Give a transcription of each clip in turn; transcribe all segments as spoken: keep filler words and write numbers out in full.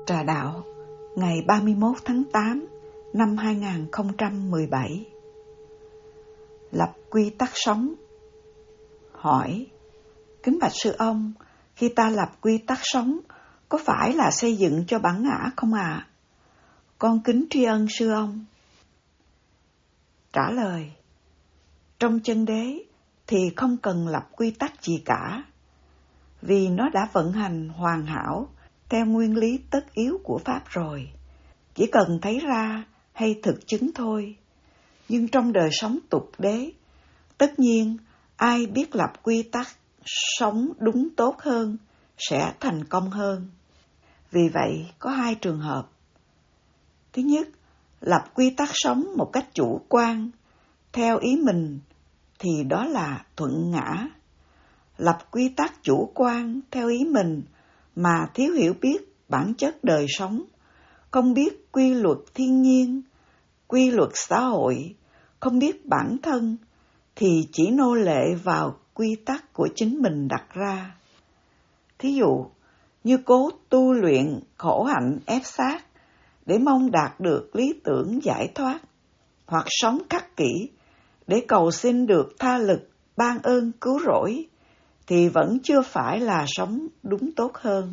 Trà Đạo, ngày ba mươi mốt tháng tám năm hai nghìn không trăm mười bảy. Lập quy tắc sống. Hỏi: Kính bạch sư ông, khi ta lập quy tắc sống, có phải là xây dựng cho bản ngã không ạ? À? Con kính tri ân sư ông. Trả lời: Trong chân đế thì không cần lập quy tắc gì cả, vì nó đã vận hành hoàn hảo theo nguyên lý tất yếu của Pháp rồi, chỉ cần thấy ra hay thực chứng thôi. Nhưng trong đời sống tục đế, tất nhiên ai biết lập quy tắc sống đúng tốt hơn sẽ thành công hơn. Vì vậy có hai trường hợp. Thứ nhất, lập quy tắc sống một cách chủ quan, theo ý mình, thì đó là thuận ngã. Lập quy tắc chủ quan theo ý mình mà thiếu hiểu biết bản chất đời sống, không biết quy luật thiên nhiên, quy luật xã hội, không biết bản thân, thì chỉ nô lệ vào quy tắc của chính mình đặt ra. Thí dụ, như cố tu luyện khổ hạnh ép sát để mong đạt được lý tưởng giải thoát, hoặc sống khắc kỷ để cầu xin được tha lực ban ơn cứu rỗi, thì vẫn chưa phải là sống đúng tốt hơn.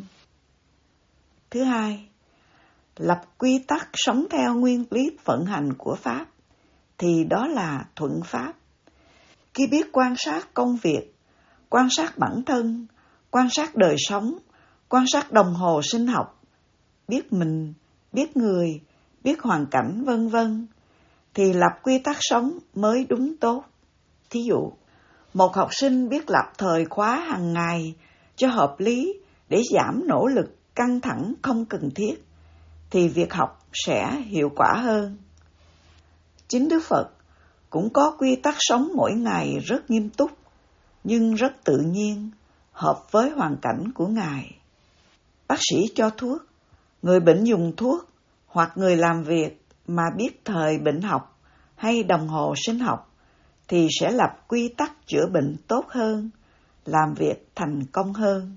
Thứ hai, lập quy tắc sống theo nguyên lý vận hành của Pháp, thì đó là thuận Pháp. Khi biết quan sát công việc, quan sát bản thân, quan sát đời sống, quan sát đồng hồ sinh học, biết mình, biết người, biết hoàn cảnh vân vân, thì lập quy tắc sống mới đúng tốt. Thí dụ, một học sinh biết lập thời khóa hàng ngày cho hợp lý để giảm nỗ lực căng thẳng không cần thiết, thì việc học sẽ hiệu quả hơn. Chính Đức Phật cũng có quy tắc sống mỗi ngày rất nghiêm túc, nhưng rất tự nhiên, hợp với hoàn cảnh của Ngài. Bác sĩ cho thuốc, người bệnh dùng thuốc, hoặc người làm việc mà biết thời bệnh học hay đồng hồ sinh học, thì sẽ lập quy tắc chữa bệnh tốt hơn, làm việc thành công hơn.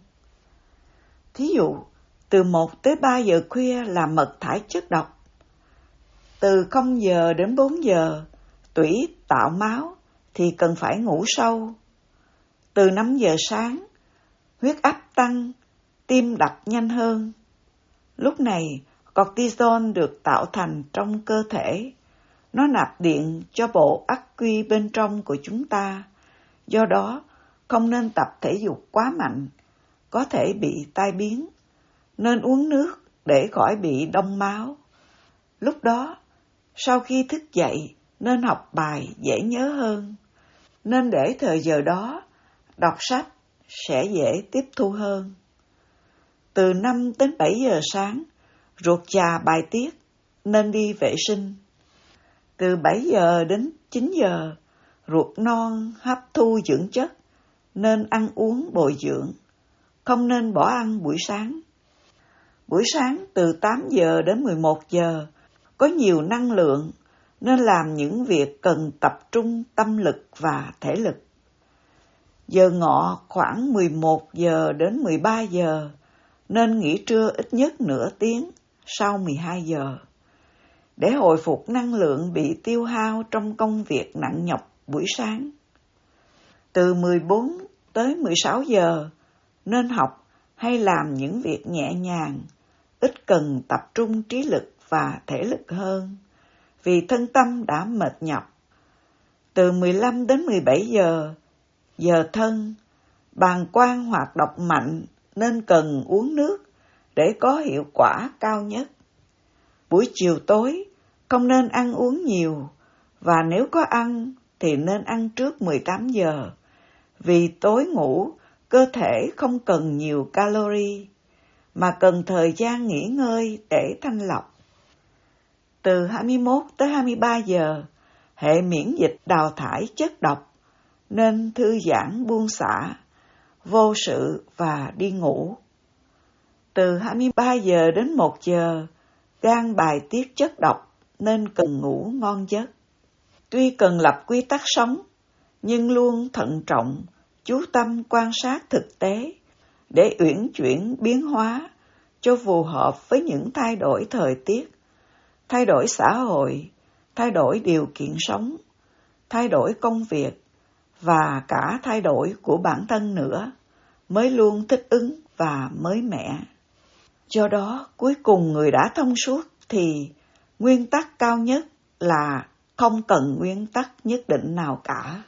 Thí dụ, từ một tới ba giờ khuya là mật thải chất độc. Từ không giờ đến bốn giờ, tủy tạo máu thì cần phải ngủ sâu. Từ năm giờ sáng, huyết áp tăng, tim đập nhanh hơn. Lúc này, cortisol được tạo thành trong cơ thể. Nó nạp điện cho bộ ắc quy bên trong của chúng ta. Do đó, không nên tập thể dục quá mạnh, có thể bị tai biến. Nên uống nước để khỏi bị đông máu. Lúc đó, sau khi thức dậy, nên học bài dễ nhớ hơn. Nên để thời giờ đó, đọc sách sẽ dễ tiếp thu hơn. Từ năm đến bảy giờ sáng, ruột già bài tiết, nên đi vệ sinh. Từ bảy giờ đến chín giờ, ruột non hấp thu dưỡng chất, nên ăn uống bồi dưỡng, không nên bỏ ăn buổi sáng. Buổi sáng từ tám giờ đến mười một giờ, có nhiều năng lượng, nên làm những việc cần tập trung tâm lực và thể lực. Giờ ngọ khoảng mười một giờ đến mười ba giờ, nên nghỉ trưa ít nhất nửa tiếng sau mười hai giờ, để hồi phục năng lượng bị tiêu hao trong công việc nặng nhọc buổi sáng. Từ mười bốn tới mười sáu giờ, nên học hay làm những việc nhẹ nhàng, ít cần tập trung trí lực và thể lực hơn, vì thân tâm đã mệt nhọc. Từ mười lăm đến mười bảy giờ, giờ thân, bàng quang hoạt động mạnh nên cần uống nước để có hiệu quả cao nhất. Buổi chiều tối không nên ăn uống nhiều, và nếu có ăn thì nên ăn trước mười tám giờ, vì tối ngủ cơ thể không cần nhiều calorie, mà cần thời gian nghỉ ngơi để thanh lọc. Từ hai mươi mốt tới hai mươi ba giờ, hệ miễn dịch đào thải chất độc, nên thư giãn buông xả, vô sự và đi ngủ. Từ hai mươi ba giờ đến một giờ, gan bài tiết chất độc, nên cần ngủ ngon giấc. Tuy cần lập quy tắc sống, nhưng luôn thận trọng, chú tâm quan sát thực tế, để uyển chuyển biến hóa, cho phù hợp với những thay đổi thời tiết, thay đổi xã hội, thay đổi điều kiện sống, thay đổi công việc và cả thay đổi của bản thân nữa, mới luôn thích ứng và mới mẻ. Do đó, cuối cùng người đã thông suốt thì nguyên tắc cao nhất là không cần nguyên tắc nhất định nào cả.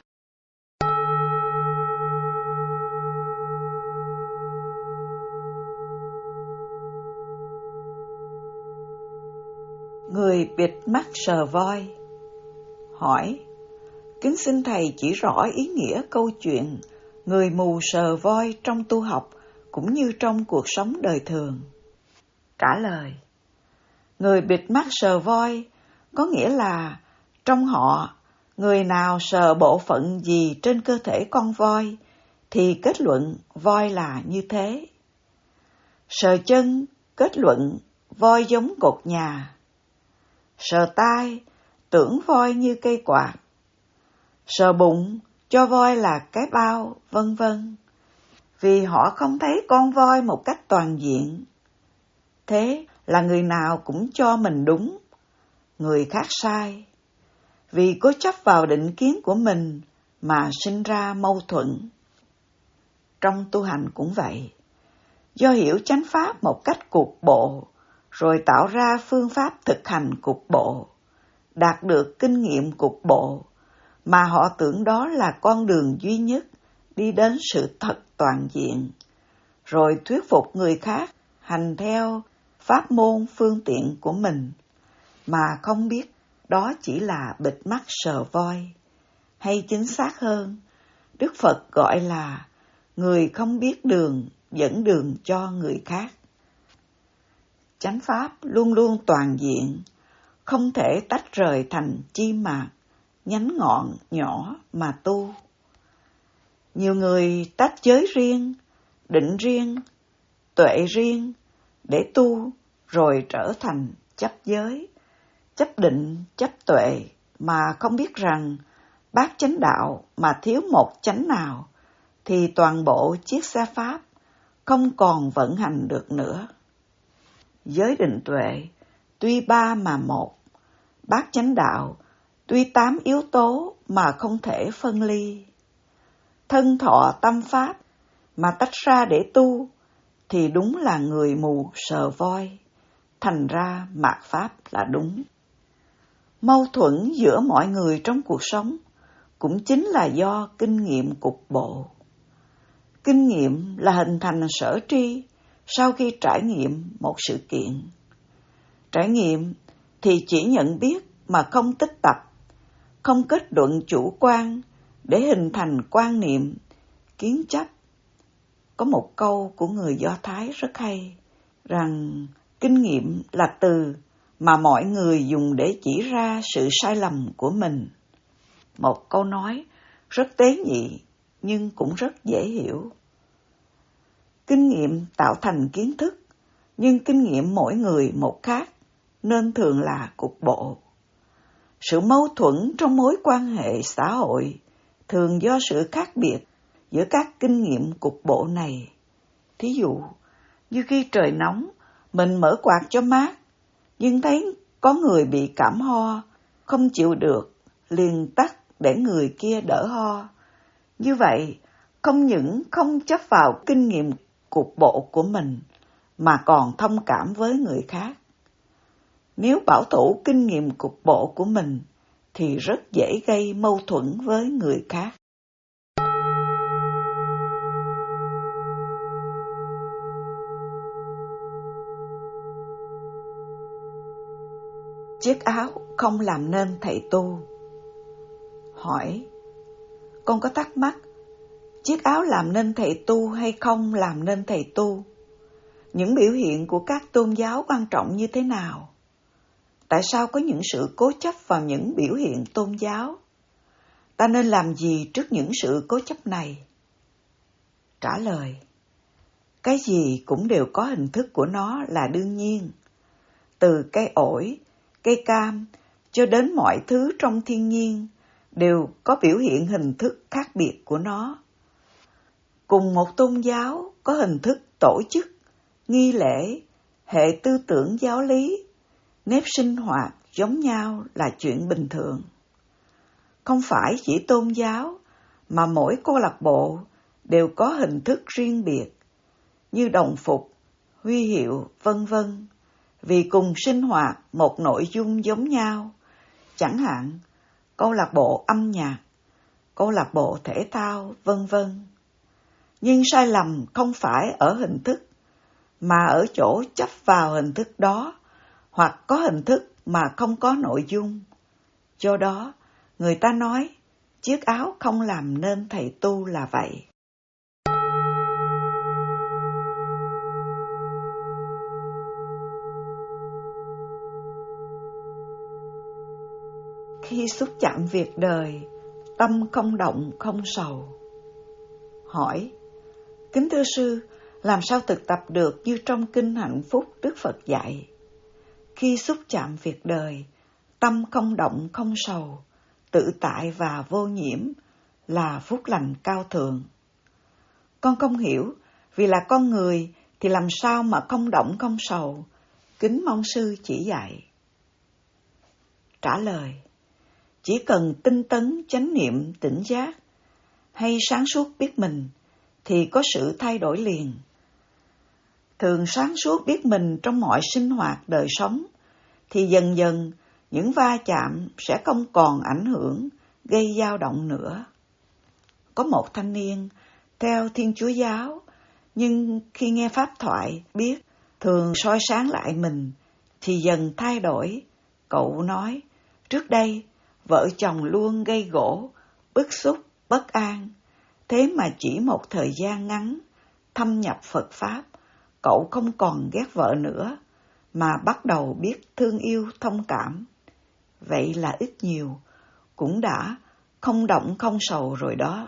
Người bịt mắt sờ voi. Hỏi: kính xin thầy chỉ rõ ý nghĩa câu chuyện người mù sờ voi trong tu học cũng như trong cuộc sống đời thường. Trả lời: người bịt mắt sờ voi có nghĩa là trong họ, người nào sờ bộ phận gì trên cơ thể con voi thì kết luận voi là như thế. Sờ chân, kết luận voi giống cột nhà. Sờ tai, tưởng voi như cây quạt. Sờ bụng, cho voi là cái bao, vân vân. Vì họ không thấy con voi một cách toàn diện. Thế là người nào cũng cho mình đúng, người khác sai. Vì cố chấp vào định kiến của mình mà sinh ra mâu thuẫn. Trong tu hành cũng vậy. Do hiểu chánh pháp một cách cục bộ, rồi tạo ra phương pháp thực hành cục bộ, đạt được kinh nghiệm cục bộ, mà họ tưởng đó là con đường duy nhất đi đến sự thật toàn diện, rồi thuyết phục người khác hành theo pháp môn phương tiện của mình, mà không biết đó chỉ là bịt mắt sờ voi, hay chính xác hơn, Đức Phật gọi là người không biết đường dẫn đường cho người khác. Chánh pháp luôn luôn toàn diện, không thể tách rời thành chi mạc, nhánh ngọn nhỏ mà tu. Nhiều người tách giới riêng, định riêng, tuệ riêng để tu, rồi trở thành chấp giới, chấp định, chấp tuệ, mà không biết rằng bát chánh đạo mà thiếu một chánh nào thì toàn bộ chiếc xe pháp không còn vận hành được nữa. Giới định tuệ tuy ba mà một, bát chánh đạo tuy tám yếu tố mà không thể phân ly. Thân thọ tâm pháp mà tách ra để tu thì đúng là người mù sờ voi, thành ra mạt pháp là đúng. Mâu thuẫn giữa mọi người trong cuộc sống cũng chính là do kinh nghiệm cục bộ. Kinh nghiệm là hình thành sở tri sau khi trải nghiệm một sự kiện. Trải nghiệm thì chỉ nhận biết mà không tích tập, không kết luận chủ quan để hình thành quan niệm, kiến chấp. Có một câu của người Do Thái rất hay, rằng kinh nghiệm là từ mà mọi người dùng để chỉ ra sự sai lầm của mình. Một câu nói rất tế nhị nhưng cũng rất dễ hiểu. Kinh nghiệm tạo thành kiến thức, nhưng kinh nghiệm mỗi người một khác, nên thường là cục bộ. Sự mâu thuẫn trong mối quan hệ xã hội thường do sự khác biệt giữa các kinh nghiệm cục bộ này. Thí dụ, như khi trời nóng, mình mở quạt cho mát, nhưng thấy có người bị cảm ho, không chịu được, liền tắt để người kia đỡ ho. Như vậy, không những không chấp vào kinh nghiệm cục bộ của mình, mà còn thông cảm với người khác. Nếu bảo thủ kinh nghiệm cục bộ của mình, thì rất dễ gây mâu thuẫn với người khác. Chiếc áo không làm nên thầy tu. Hỏi: con có thắc mắc, chiếc áo làm nên thầy tu hay không làm nên thầy tu? Những biểu hiện của các tôn giáo quan trọng như thế nào? Tại sao có những sự cố chấp vào những biểu hiện tôn giáo? Ta nên làm gì trước những sự cố chấp này? Trả lời: cái gì cũng đều có hình thức của nó là đương nhiên. Từ cây ổi, cây cam cho đến mọi thứ trong thiên nhiên đều có biểu hiện hình thức khác biệt của nó. Cùng một tôn giáo có hình thức tổ chức, nghi lễ, Hệ tư tưởng giáo lý, nếp sinh hoạt giống nhau là chuyện bình thường. Không phải chỉ tôn giáo, mà mỗi câu lạc bộ đều có hình thức riêng biệt, như đồng phục, huy hiệu, vân vân, vì cùng sinh hoạt một nội dung giống nhau, chẳng hạn câu lạc bộ âm nhạc, câu lạc bộ thể thao, vân vân. Nhưng sai lầm không phải ở hình thức, mà ở chỗ chấp vào hình thức đó, hoặc có hình thức mà không có nội dung. Do đó, người ta nói, chiếc áo không làm nên thầy tu là vậy. Khi xúc chạm việc đời, tâm không động không sầu. Hỏi, kính thưa sư, làm sao thực tập được như trong Kinh Hạnh Phúc Đức Phật dạy? Khi xúc chạm việc đời, tâm không động không sầu, tự tại và vô nhiễm là phúc lành cao thượng. Con không hiểu, vì là con người thì làm sao mà không động không sầu? Kính mong sư chỉ dạy. Trả lời, chỉ cần tinh tấn chánh niệm tỉnh giác hay sáng suốt biết mình thì có sự thay đổi liền. Thường sáng suốt biết mình trong mọi sinh hoạt đời sống thì dần dần những va chạm sẽ không còn ảnh hưởng gây dao động nữa. Có một thanh niên theo Thiên Chúa giáo, nhưng khi nghe pháp thoại biết thường soi sáng lại mình thì dần thay đổi. Cậu nói, trước đây vợ chồng luôn gây gổ, bức xúc, bất an. Thế mà chỉ một thời gian ngắn thâm nhập Phật Pháp, cậu không còn ghét vợ nữa, mà bắt đầu biết thương yêu thông cảm. Vậy là ít nhiều, cũng đã không động không sầu rồi đó.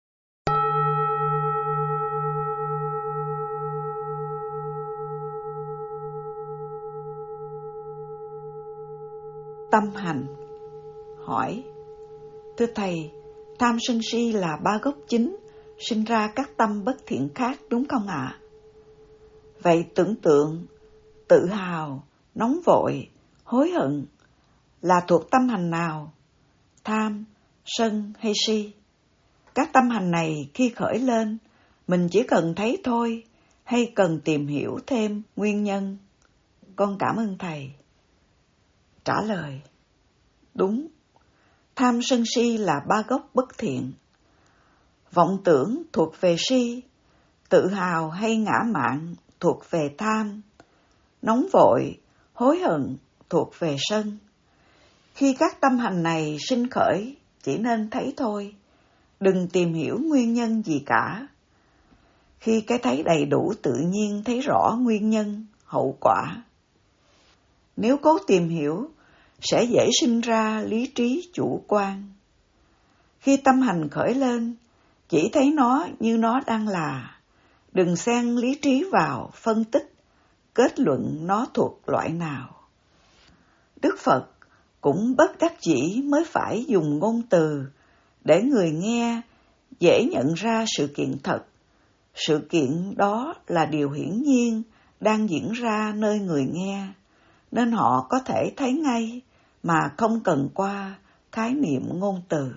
Tâm hành. Hỏi, thưa thầy, tham sân si là ba gốc chính, sinh ra các tâm bất thiện khác đúng không ạ? Vậy tưởng tượng, tự hào, nóng vội, hối hận là thuộc tâm hành nào? Tham, sân hay si? Các tâm hành này khi khởi lên, mình chỉ cần thấy thôi, hay cần tìm hiểu thêm nguyên nhân? Con cảm ơn thầy. Trả lời, đúng, tham sân si là ba gốc bất thiện. Vọng tưởng thuộc về si, tự hào hay ngã mạn thuộc về tham, nóng vội, hối hận thuộc về sân. Khi các tâm hành này sinh khởi, chỉ nên thấy thôi, đừng tìm hiểu nguyên nhân gì cả. Khi cái thấy đầy đủ tự nhiên thấy rõ nguyên nhân, hậu quả. Nếu cố tìm hiểu, sẽ dễ sinh ra lý trí chủ quan. Khi tâm hành khởi lên, chỉ thấy nó như nó đang là, đừng xen lý trí vào phân tích, kết luận nó thuộc loại nào. Đức Phật cũng bất đắc dĩ mới phải dùng ngôn từ để người nghe dễ nhận ra sự kiện thật. Sự kiện đó là điều hiển nhiên đang diễn ra nơi người nghe, nên họ có thể thấy ngay mà không cần qua khái niệm ngôn từ.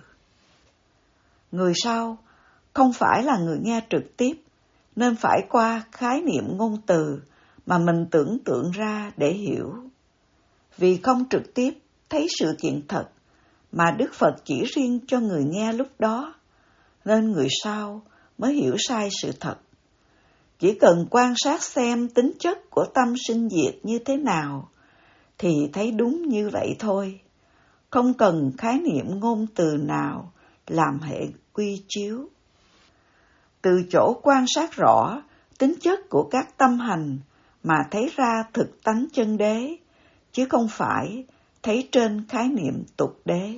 Người sau không phải là người nghe trực tiếp, nên phải qua khái niệm ngôn từ mà mình tưởng tượng ra để hiểu. Vì không trực tiếp thấy sự kiện thật, mà Đức Phật chỉ riêng cho người nghe lúc đó, nên người sau mới hiểu sai sự thật. Chỉ cần quan sát xem tính chất của tâm sinh diệt như thế nào, thì thấy đúng như vậy thôi. Không cần khái niệm ngôn từ nào làm hệ quy chiếu. Từ chỗ quan sát rõ tính chất của các tâm hành mà thấy ra thực tánh chân đế, chứ không phải thấy trên khái niệm tục đế.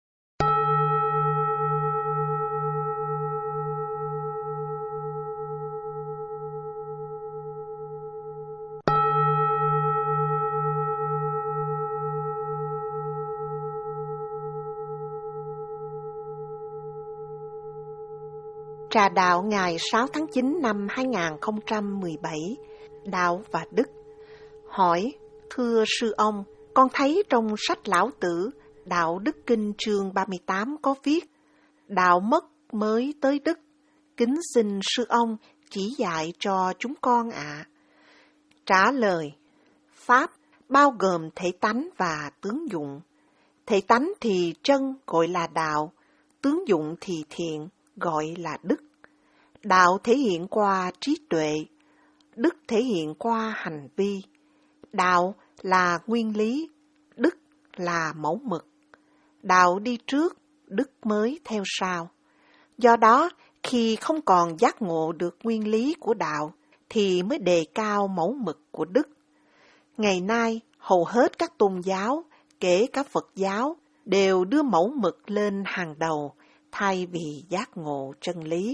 Trà đạo ngày sáu tháng chín năm hai nghìn không trăm mười bảy, Đạo và Đức. Hỏi, thưa sư ông, con thấy trong sách Lão Tử, Đạo Đức Kinh chương ba mươi tám có viết, đạo mất mới tới đức, kính xin sư ông chỉ dạy cho chúng con ạ. À. Trả lời, Pháp bao gồm thể tánh và tướng dụng. Thể tánh thì chân gọi là đạo, tướng dụng thì thiện gọi là đức. Đạo thể hiện qua trí tuệ, đức thể hiện qua hành vi. Đạo là nguyên lý, đức là mẫu mực. Đạo đi trước, đức mới theo sau. Do đó, khi không còn giác ngộ được nguyên lý của đạo, thì mới đề cao mẫu mực của đức. Ngày nay, hầu hết các tôn giáo, kể cả Phật giáo, đều đưa mẫu mực lên hàng đầu, thay vì giác ngộ chân lý.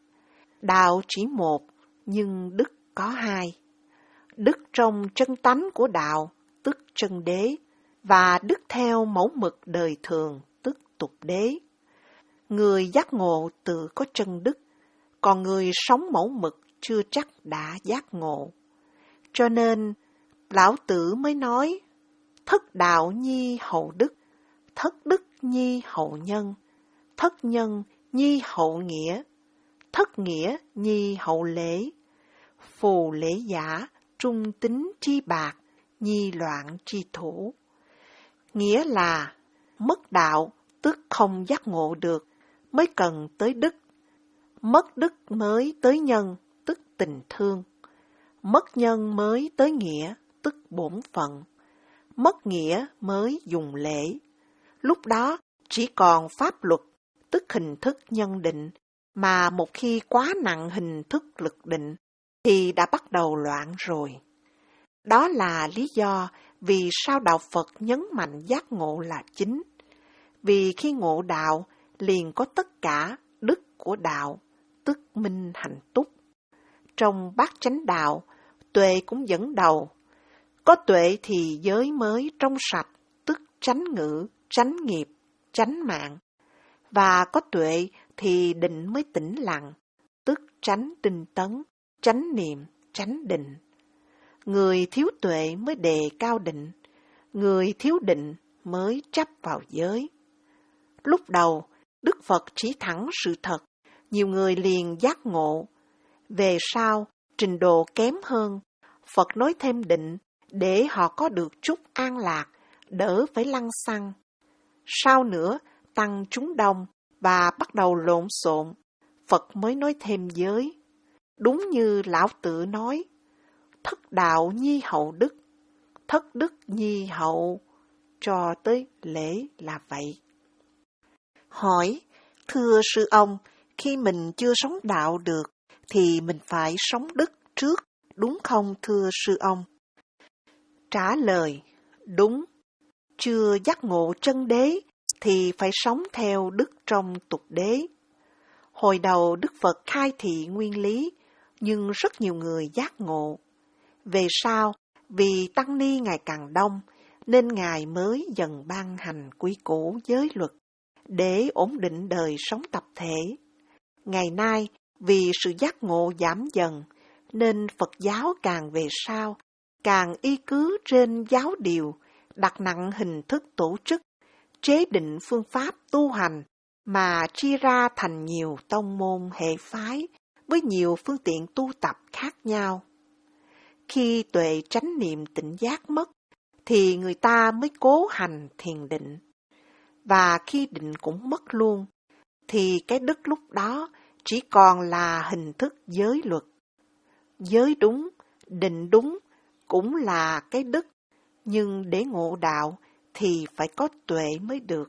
Đạo chỉ một, nhưng đức có hai. Đức trong chân tánh của đạo, tức chân đế, và đức theo mẫu mực đời thường, tức tục đế. Người giác ngộ tự có chân đức, còn người sống mẫu mực chưa chắc đã giác ngộ. Cho nên, Lão Tử mới nói, thất đạo nhi hậu đức, thất đức nhi hậu nhân, thất nhân nhi hậu nghĩa, thất nghĩa nhi hậu lễ, phù lễ giả, trung tính tri bạc, nhi loạn tri thủ. Nghĩa là, mất đạo, tức không giác ngộ được, mới cần tới đức. Mất đức mới tới nhân, tức tình thương. Mất nhân mới tới nghĩa, tức bổn phận. Mất nghĩa mới dùng lễ. Lúc đó chỉ còn pháp luật, tức hình thức nhân định, mà một khi quá nặng hình thức lực định, thì đã bắt đầu loạn rồi. Đó là lý do vì sao Đạo Phật nhấn mạnh giác ngộ là chính. Vì khi ngộ đạo, liền có tất cả đức của đạo, tức minh hạnh túc. Trong bát chánh đạo, tuệ cũng dẫn đầu. Có tuệ thì giới mới trong sạch, tức chánh ngữ, chánh nghiệp, chánh mạng. Và có tuệ thì định mới tĩnh lặng, tức chánh tinh tấn, chánh niệm, chánh định. Người thiếu tuệ mới đề cao định, người thiếu định mới chấp vào giới. Lúc đầu, Đức Phật chỉ thẳng sự thật, nhiều người liền giác ngộ. Về sau, trình độ kém hơn, Phật nói thêm định để họ có được chút an lạc, đỡ phải lăng xăng. Sau nữa, tăng chúng đông và bắt đầu lộn xộn, Phật mới nói thêm giới. Đúng như Lão Tử nói, thất đạo nhi hậu đức, thất đức nhi hậu, cho tới lễ là vậy. Hỏi, thưa sư ông, khi mình chưa sống đạo được, thì mình phải sống đức trước, đúng không thưa sư ông? Trả lời, đúng. Chưa giác ngộ chân đế, thì phải sống theo đức trong tục đế. Hồi đầu Đức Phật khai thị nguyên lý, nhưng rất nhiều người giác ngộ. Về sau, vì tăng ni ngày càng đông, nên Ngài mới dần ban hành quy củ giới luật, để ổn định đời sống tập thể. Ngày nay, vì sự giác ngộ giảm dần, nên Phật giáo càng về sau, càng y cứ trên giáo điều, đặt nặng hình thức tổ chức, chế định phương pháp tu hành, mà chia ra thành nhiều tông môn hệ phái, với nhiều phương tiện tu tập khác nhau. Khi tuệ chánh niệm tỉnh giác mất, thì người ta mới cố hành thiền định. Và khi định cũng mất luôn, thì cái đức lúc đó chỉ còn là hình thức giới luật. Giới đúng, định đúng, cũng là cái đức, nhưng để ngộ đạo thì phải có tuệ mới được.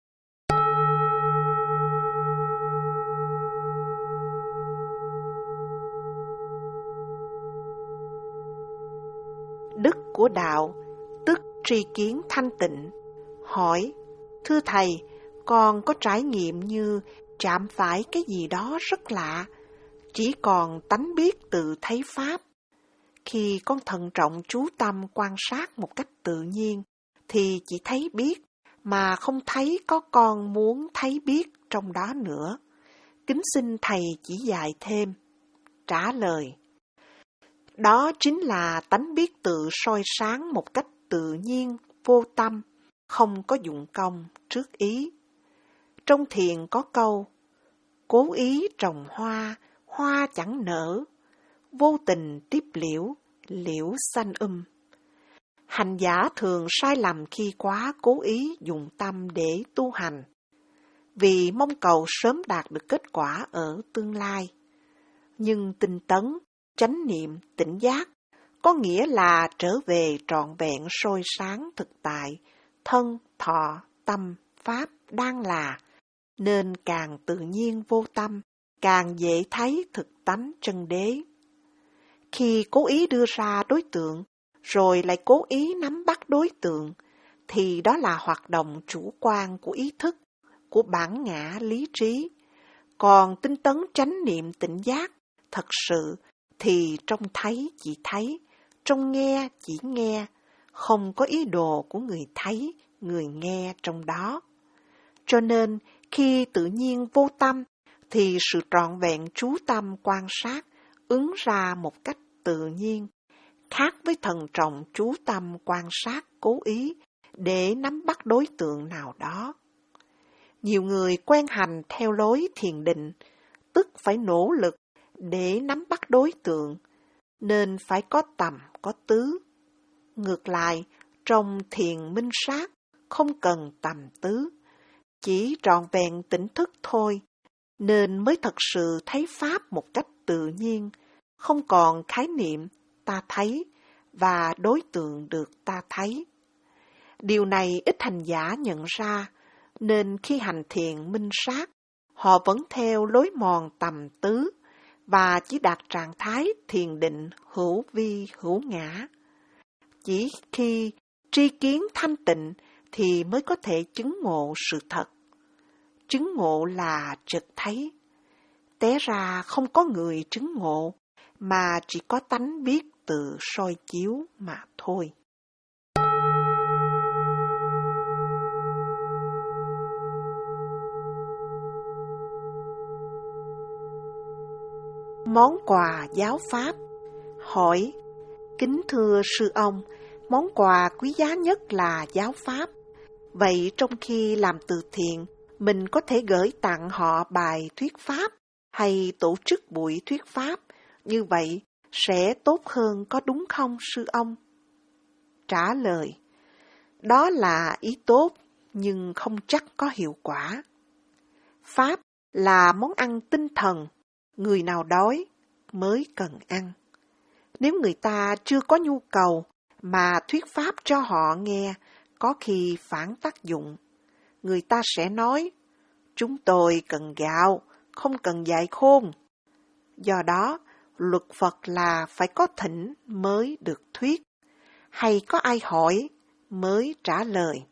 Đức của đạo, tức tri kiến thanh tịnh. Hỏi, thưa Thầy, con có trải nghiệm như chạm phải cái gì đó rất lạ, chỉ còn tánh biết tự thấy Pháp. Khi con thận trọng chú tâm quan sát một cách tự nhiên, thì chỉ thấy biết, mà không thấy có con muốn thấy biết trong đó nữa. Kính xin Thầy chỉ dạy thêm. Trả lời, Đó chính là tánh biết tự soi sáng một cách tự nhiên, vô tâm, không có dụng công, trước ý. Trong thiền có câu, cố ý trồng hoa, hoa chẳng nở, vô tình tiếp liễu, liễu xanh um. Hành giả thường sai lầm khi quá cố ý dùng tâm để tu hành, vì mong cầu sớm đạt được kết quả ở tương lai. Nhưng tinh tấn, chánh niệm, tỉnh giác có nghĩa là trở về trọn vẹn soi sáng thực tại, thân, thọ, tâm, pháp đang là, nên càng tự nhiên vô tâm, càng dễ thấy thực tánh chân đế. Khi cố ý đưa ra đối tượng, rồi lại cố ý nắm bắt đối tượng, thì đó là hoạt động chủ quan của ý thức, của bản ngã lý trí. Còn tinh tấn chánh niệm tỉnh giác, thật sự thì trông thấy chỉ thấy, trông nghe chỉ nghe, không có ý đồ của người thấy, người nghe trong đó. Cho nên, khi tự nhiên vô tâm, thì sự trọn vẹn chú tâm quan sát ứng ra một cách tự nhiên, khác với thần trọng chú tâm quan sát cố ý để nắm bắt đối tượng nào đó. Nhiều người quen hành theo lối thiền định, tức phải nỗ lực để nắm bắt đối tượng, nên phải có tầm, có tứ. Ngược lại, trong thiền minh sát, không cần tầm tứ, chỉ trọn vẹn tỉnh thức thôi, nên mới thật sự thấy Pháp một cách tự nhiên, không còn khái niệm ta thấy và đối tượng được ta thấy. Điều này ít hành giả nhận ra, nên khi hành thiền minh sát, họ vẫn theo lối mòn tầm tứ và chỉ đạt trạng thái thiền định hữu vi hữu ngã. Chỉ khi tri kiến thanh tịnh thì mới có thể chứng ngộ sự thật. Chứng ngộ là chợt thấy. Té ra không có người chứng ngộ, mà chỉ có tánh biết tự soi chiếu mà thôi. Món quà giáo pháp. Hỏi: kính thưa sư ông, món quà quý giá nhất là giáo pháp. Vậy trong khi làm từ thiện, mình có thể gửi tặng họ bài thuyết pháp hay tổ chức buổi thuyết pháp, như vậy sẽ tốt hơn có đúng không sư ông? Trả lời: đó là ý tốt, nhưng không chắc có hiệu quả. Pháp là món ăn tinh thần, người nào đói mới cần ăn. Nếu người ta chưa có nhu cầu mà thuyết pháp cho họ nghe, có khi phản tác dụng. Người ta sẽ nói, chúng tôi cần gạo, không cần dại khôn. Do đó, luật Phật là phải có thỉnh mới được thuyết, hay có ai hỏi mới trả lời.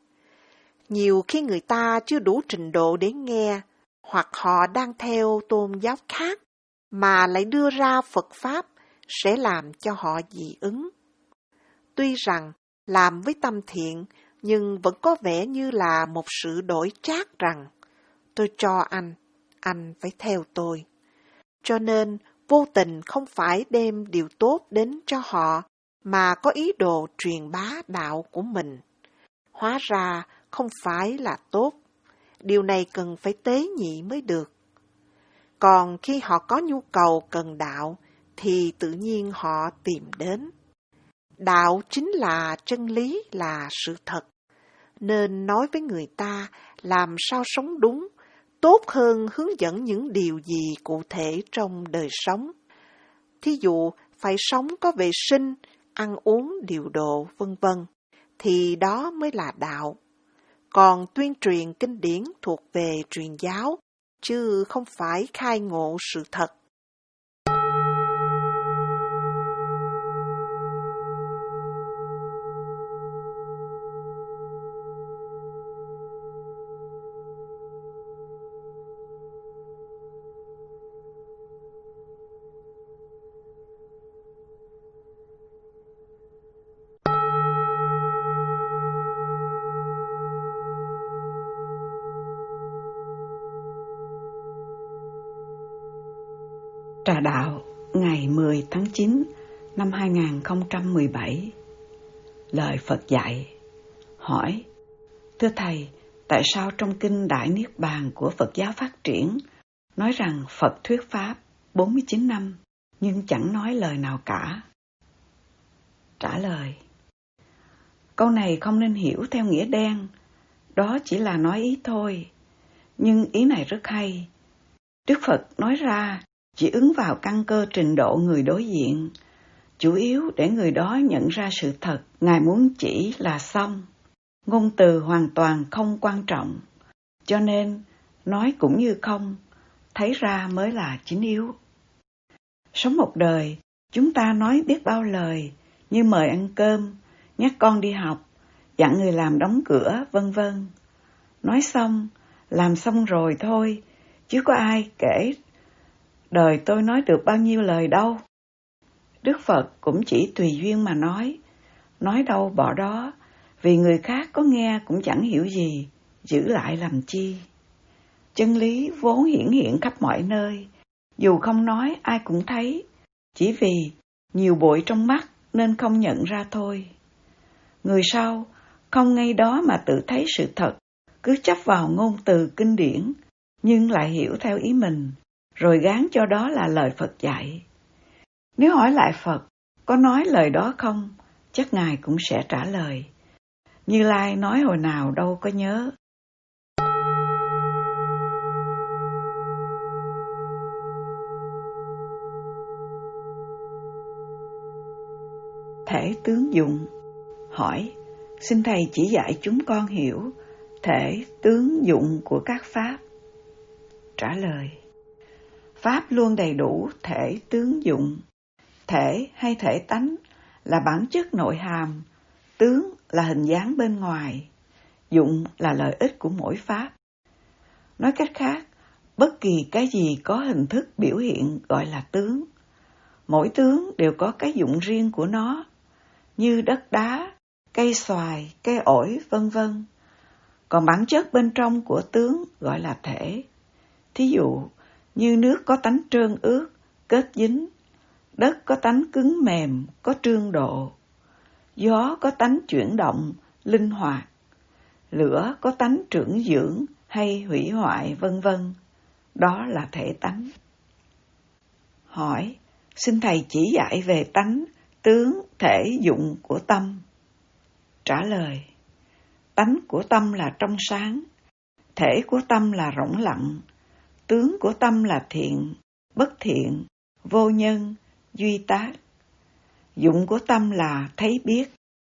Nhiều khi người ta chưa đủ trình độ để nghe, hoặc họ đang theo tôn giáo khác, mà lại đưa ra Phật Pháp sẽ làm cho họ dị ứng. Tuy rằng làm với tâm thiện, nhưng vẫn có vẻ như là một sự đổi trác rằng, tôi cho anh, anh phải theo tôi. Cho nên, vô tình không phải đem điều tốt đến cho họ, mà có ý đồ truyền bá đạo của mình. Hóa ra không phải là tốt. Điều này cần phải tế nhị mới được. Còn khi họ có nhu cầu cần đạo, thì tự nhiên họ tìm đến. Đạo chính là chân lý, là sự thật. Nên nói với người ta làm sao sống đúng, tốt hơn hướng dẫn những điều gì cụ thể trong đời sống. Thí dụ, phải sống có vệ sinh, ăn uống điều độ, vân vân, thì đó mới là đạo. Còn tuyên truyền kinh điển thuộc về truyền giáo, chứ không phải khai ngộ sự thật. Trà đạo ngày mười tháng chín năm hai nghìn không trăm mười bảy. Lời Phật dạy. Hỏi: Thưa Thầy, tại sao trong kinh Đại Niết Bàn của Phật giáo phát triển nói rằng Phật thuyết Pháp bốn mươi chín năm nhưng chẳng nói lời nào cả? Trả lời: Câu này không nên hiểu theo nghĩa đen, đó chỉ là nói ý thôi. Nhưng ý này rất hay. Đức Phật nói ra chỉ ứng vào căn cơ trình độ người đối diện, chủ yếu để người đó nhận ra sự thật Ngài muốn chỉ là xong. Ngôn từ hoàn toàn không quan trọng, cho nên nói cũng như không, thấy ra mới là chính yếu. Sống một đời, chúng ta nói biết bao lời như mời ăn cơm, nhắc con đi học, dặn người làm đóng cửa, vân vân. Nói xong, làm xong rồi thôi, chứ có ai kể đời tôi nói được bao nhiêu lời đâu. Đức Phật cũng chỉ tùy duyên mà nói, nói đâu bỏ đó, vì người khác có nghe cũng chẳng hiểu gì, giữ lại làm chi. Chân lý vốn hiển hiện khắp mọi nơi, dù không nói ai cũng thấy, chỉ vì nhiều bụi trong mắt nên không nhận ra thôi. Người sau không ngay đó mà tự thấy sự thật, cứ chấp vào ngôn từ kinh điển, nhưng lại hiểu theo ý mình, rồi gán cho đó là lời Phật dạy. Nếu hỏi lại Phật, có nói lời đó không, chắc Ngài cũng sẽ trả lời: Như Lai nói hồi nào đâu có nhớ. Thể tướng dụng. Hỏi: Xin Thầy chỉ dạy chúng con hiểu thể tướng dụng của các Pháp. Trả lời: Pháp luôn đầy đủ thể tướng dụng. Thể hay thể tánh là bản chất nội hàm, tướng là hình dáng bên ngoài, dụng là lợi ích của mỗi Pháp. Nói cách khác, bất kỳ cái gì có hình thức biểu hiện gọi là tướng. Mỗi tướng đều có cái dụng riêng của nó, như đất đá, cây xoài, cây ổi, vân vân. Còn bản chất bên trong của tướng gọi là thể. Thí dụ, như nước có tánh trơn ướt, kết dính, đất có tánh cứng mềm, có trương độ, gió có tánh chuyển động, linh hoạt, lửa có tánh trưởng dưỡng hay hủy hoại, vân vân. Đó là thể tánh. Hỏi: Xin Thầy chỉ dạy về tánh, tướng, thể, dụng của tâm. Trả lời: Tánh của tâm là trong sáng, thể của tâm là rỗng lặng, tướng của tâm là thiện, bất thiện, vô nhân, duy tác. Dụng của tâm là thấy biết.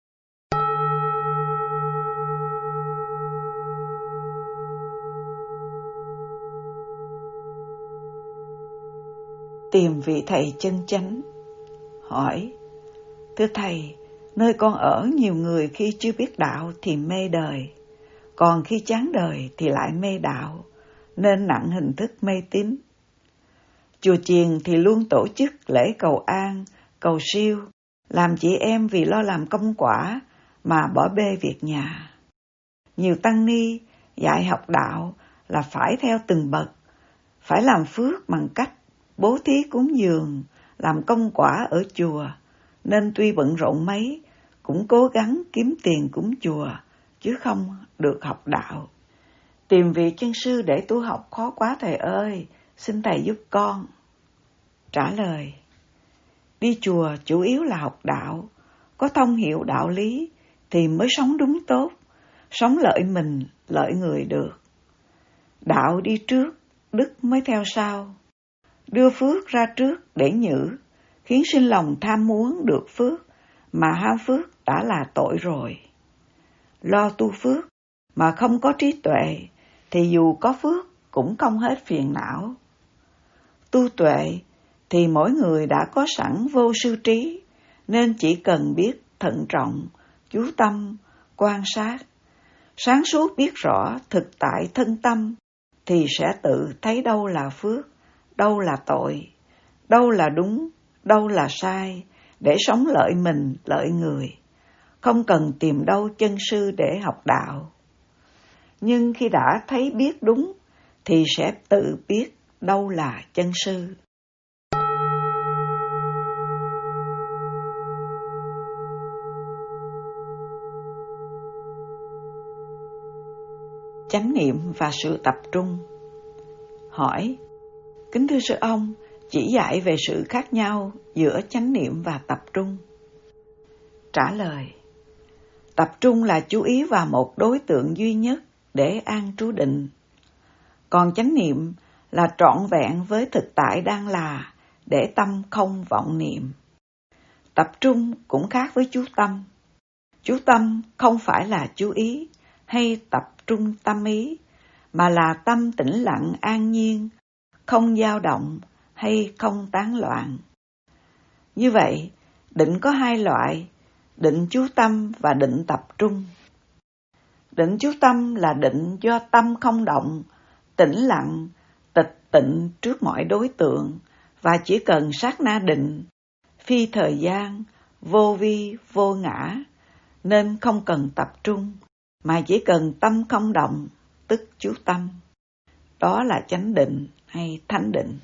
Tìm vị thầy chân chánh. Hỏi: Thưa Thầy, nơi con ở nhiều người khi chưa biết đạo thì mê đời, còn khi chán đời thì lại mê đạo, nên nặng hình thức mê tín. Chùa chiền thì luôn tổ chức lễ cầu an, cầu siêu, làm chị em vì lo làm công quả mà bỏ bê việc nhà. Nhiều tăng ni dạy học đạo là phải theo từng bậc, phải làm phước bằng cách bố thí cúng dường, làm công quả ở chùa, nên tuy bận rộn mấy, cũng cố gắng kiếm tiền cúng chùa, chứ không được học đạo. Tìm vị chân sư để tu học khó quá Thầy ơi, xin Thầy giúp con. Trả lời: Đi chùa chủ yếu là học đạo, có thông hiểu đạo lý thì mới sống đúng tốt, sống lợi mình, lợi người được. Đạo đi trước, đức mới theo sau. Đưa phước ra trước để nhử, khiến sinh lòng tham muốn được phước, mà ham phước đã là tội rồi. Lo tu phước mà không có trí tuệ, thì dù có phước cũng không hết phiền não. Tu tuệ thì mỗi người đã có sẵn vô sư trí, nên chỉ cần biết thận trọng, chú tâm, quan sát, sáng suốt biết rõ thực tại thân tâm, thì sẽ tự thấy đâu là phước, đâu là tội, đâu là đúng, đâu là sai, để sống lợi mình, lợi người. Không cần tìm đâu chân sư để học đạo. Nhưng khi đã thấy biết đúng, thì sẽ tự biết đâu là chân sư. chánh niệm và sự tập trung. Hỏi: kính thưa sư ông, chỉ dạy về sự khác nhau giữa chánh niệm và tập trung. Trả lời: tập trung là chú ý vào một đối tượng duy nhất để an trú định. Còn chánh niệm là trọn vẹn với thực tại đang là, để tâm không vọng niệm. Tập trung cũng khác với chú tâm. Chú tâm không phải là chú ý hay tập trung tâm ý, mà là tâm tĩnh lặng an nhiên, không dao động hay không tán loạn. Như vậy, định có hai loại: định chú tâm và định tập trung. Định chú tâm là định do tâm không động, tĩnh lặng, tịch tịnh trước mọi đối tượng, và chỉ cần sát na định, phi thời gian, vô vi, vô ngã, nên không cần tập trung, mà chỉ cần tâm không động, tức chú tâm. Đó là chánh định hay thánh định.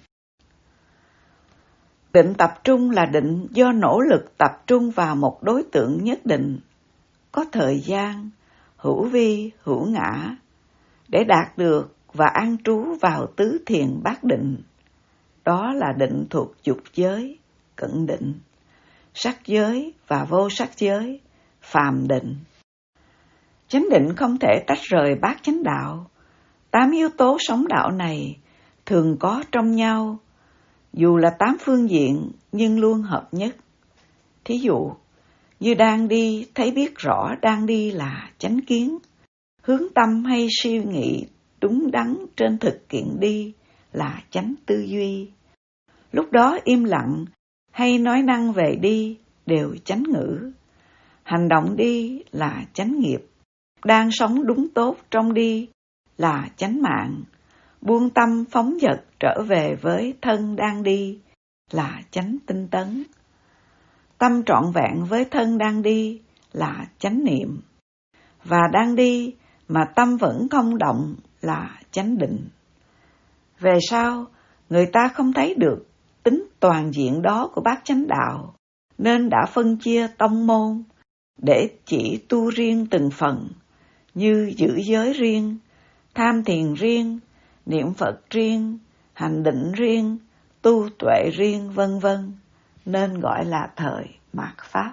Định tập trung là định do nỗ lực tập trung vào một đối tượng nhất định, có thời gian, hữu vi, hữu ngã, để đạt được và an trú vào tứ thiền bát định. Đó là định thuộc dục giới, cận định, sắc giới và vô sắc giới, phàm định. Chánh định không thể tách rời bát chánh đạo. Tám yếu tố sống đạo này thường có trong nhau, dù là tám phương diện nhưng luôn hợp nhất. Thí dụ, như đang đi thấy biết rõ đang đi là chánh kiến, hướng tâm hay suy nghĩ đúng đắn trên thực kiện đi là chánh tư duy. Lúc đó im lặng hay nói năng về đi đều chánh ngữ. Hành động đi là chánh nghiệp, đang sống đúng tốt trong đi là chánh mạng. Buông tâm phóng dật trở về với thân đang đi là chánh tinh tấn. Tâm trọn vẹn với thân đang đi là chánh niệm. Và đang đi mà tâm vẫn không động là chánh định. Về sau, người ta không thấy được tính toàn diện đó của bát chánh đạo, nên đã phân chia tông môn để chỉ tu riêng từng phần, như giữ giới riêng, tham thiền riêng, niệm Phật riêng, hành định riêng, tu tuệ riêng, vân vân, nên gọi là thời mạt Pháp.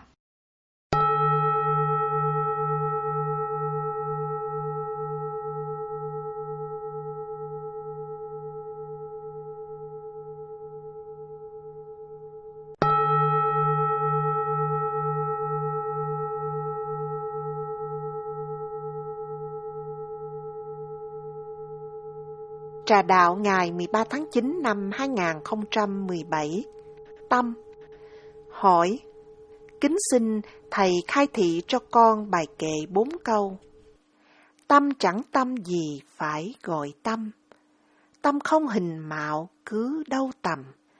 Trà đạo ngày mười ba tháng chín năm hai nghìn không trăm mười bảy. Tâm. Hỏi: kính xin thầy khai thị cho con bài kệ bốn câu. Tâm chẳng tâm gì phải gọi tâm, tâm không hình mạo cứ đâu tầm.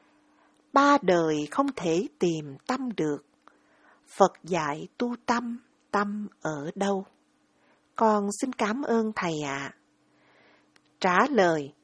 Ba đời không thể tìm tâm được, Phật dạy tu tâm, tâm ở đâu? Con xin cảm ơn thầy ạ. Trả lời: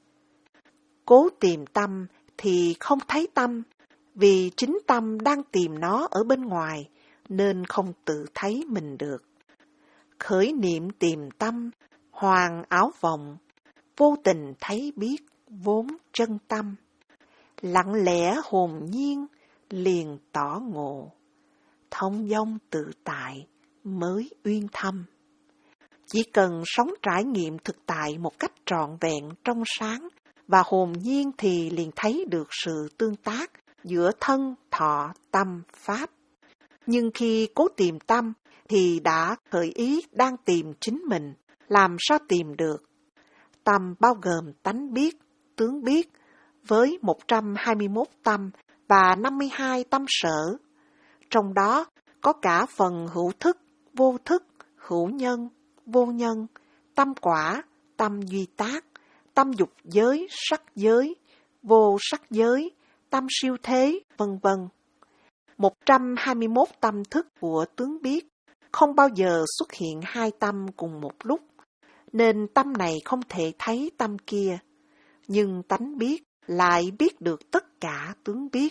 cố tìm tâm thì không thấy tâm, vì chính tâm đang tìm nó ở bên ngoài, nên không tự thấy mình được. Khởi niệm tìm tâm, hoàng áo vòng, vô tình thấy biết vốn chân tâm. Lặng lẽ hồn nhiên, liền tỏ ngộ, thông dong tự tại mới uyên thâm. Chỉ cần sống trải nghiệm thực tại một cách trọn vẹn trong sáng và hồn nhiên thì liền thấy được sự tương tác giữa thân, thọ, tâm, pháp. Nhưng khi cố tìm tâm thì đã khởi ý đang tìm chính mình, làm sao tìm được? Tâm bao gồm tánh biết, tướng biết, với một trăm hai mươi mốt tâm và năm mươi hai tâm sở. Trong đó có cả phần hữu thức, vô thức, hữu nhân, vô nhân, tâm quả, tâm duy tác, tâm dục giới, sắc giới, vô sắc giới, tâm siêu thế, vân vân. một trăm hai mươi mốt tâm thức của tướng biết không bao giờ xuất hiện hai tâm cùng một lúc, nên tâm này không thể thấy tâm kia, nhưng tánh biết lại biết được tất cả tướng biết.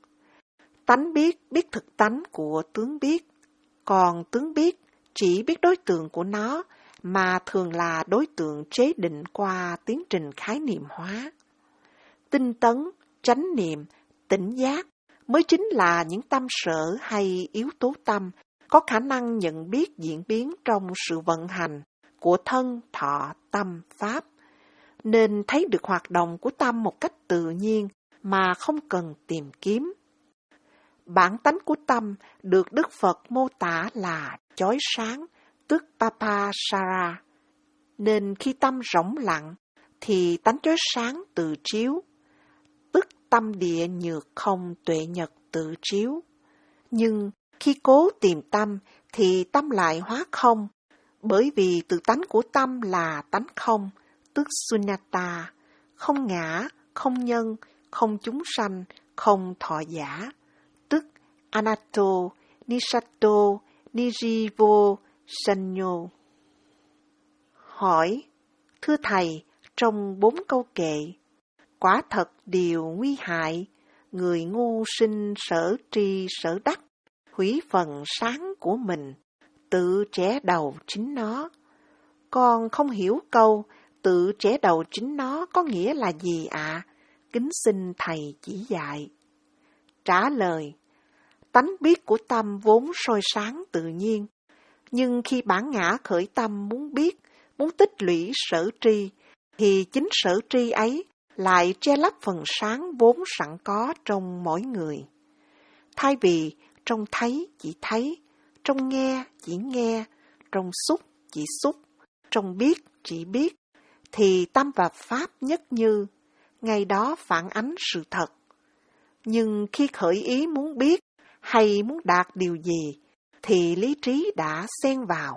Tánh biết biết thực tánh của tướng biết, còn tướng biết chỉ biết đối tượng của nó mà thường là đối tượng chế định qua tiến trình khái niệm hóa. Tinh tấn, chánh niệm, tỉnh giác mới chính là những tâm sở hay yếu tố tâm có khả năng nhận biết diễn biến trong sự vận hành của thân, thọ, tâm, pháp, nên thấy được hoạt động của tâm một cách tự nhiên mà không cần tìm kiếm. Bản tánh của tâm được Đức Phật mô tả là chói sáng, tức Papasara, nên khi tâm rỗng lặng thì tánh chói sáng tự chiếu, tức tâm địa nhược không tuệ nhật tự chiếu. Nhưng khi cố tìm tâm thì tâm lại hóa không, bởi vì tự tánh của tâm là tánh không, tức Sunyata, không ngã, không nhân, không chúng sanh, không thọ giả, tức Anato, Nisato, Nijivo, Sanyo. Hỏi, thưa Thầy, trong bốn câu kệ, quả thật điều nguy hại, người ngu sinh sở tri sở đắc, hủy phần sáng của mình, tự trẻ đầu chính nó. Con không hiểu câu tự trẻ đầu chính nó có nghĩa là gì ạ? À? Kính xin Thầy chỉ dạy. Trả lời, tánh biết của tâm vốn soi sáng tự nhiên, nhưng khi bản ngã khởi tâm muốn biết, muốn tích lũy sở tri, thì chính sở tri ấy lại che lấp phần sáng vốn sẵn có trong mỗi người. Thay vì trong thấy chỉ thấy, trong nghe chỉ nghe, trong xúc chỉ xúc, trong biết chỉ biết, thì tâm và pháp nhất như, ngay đó phản ánh sự thật. Nhưng khi khởi ý muốn biết hay muốn đạt điều gì, thì lý trí đã xen vào.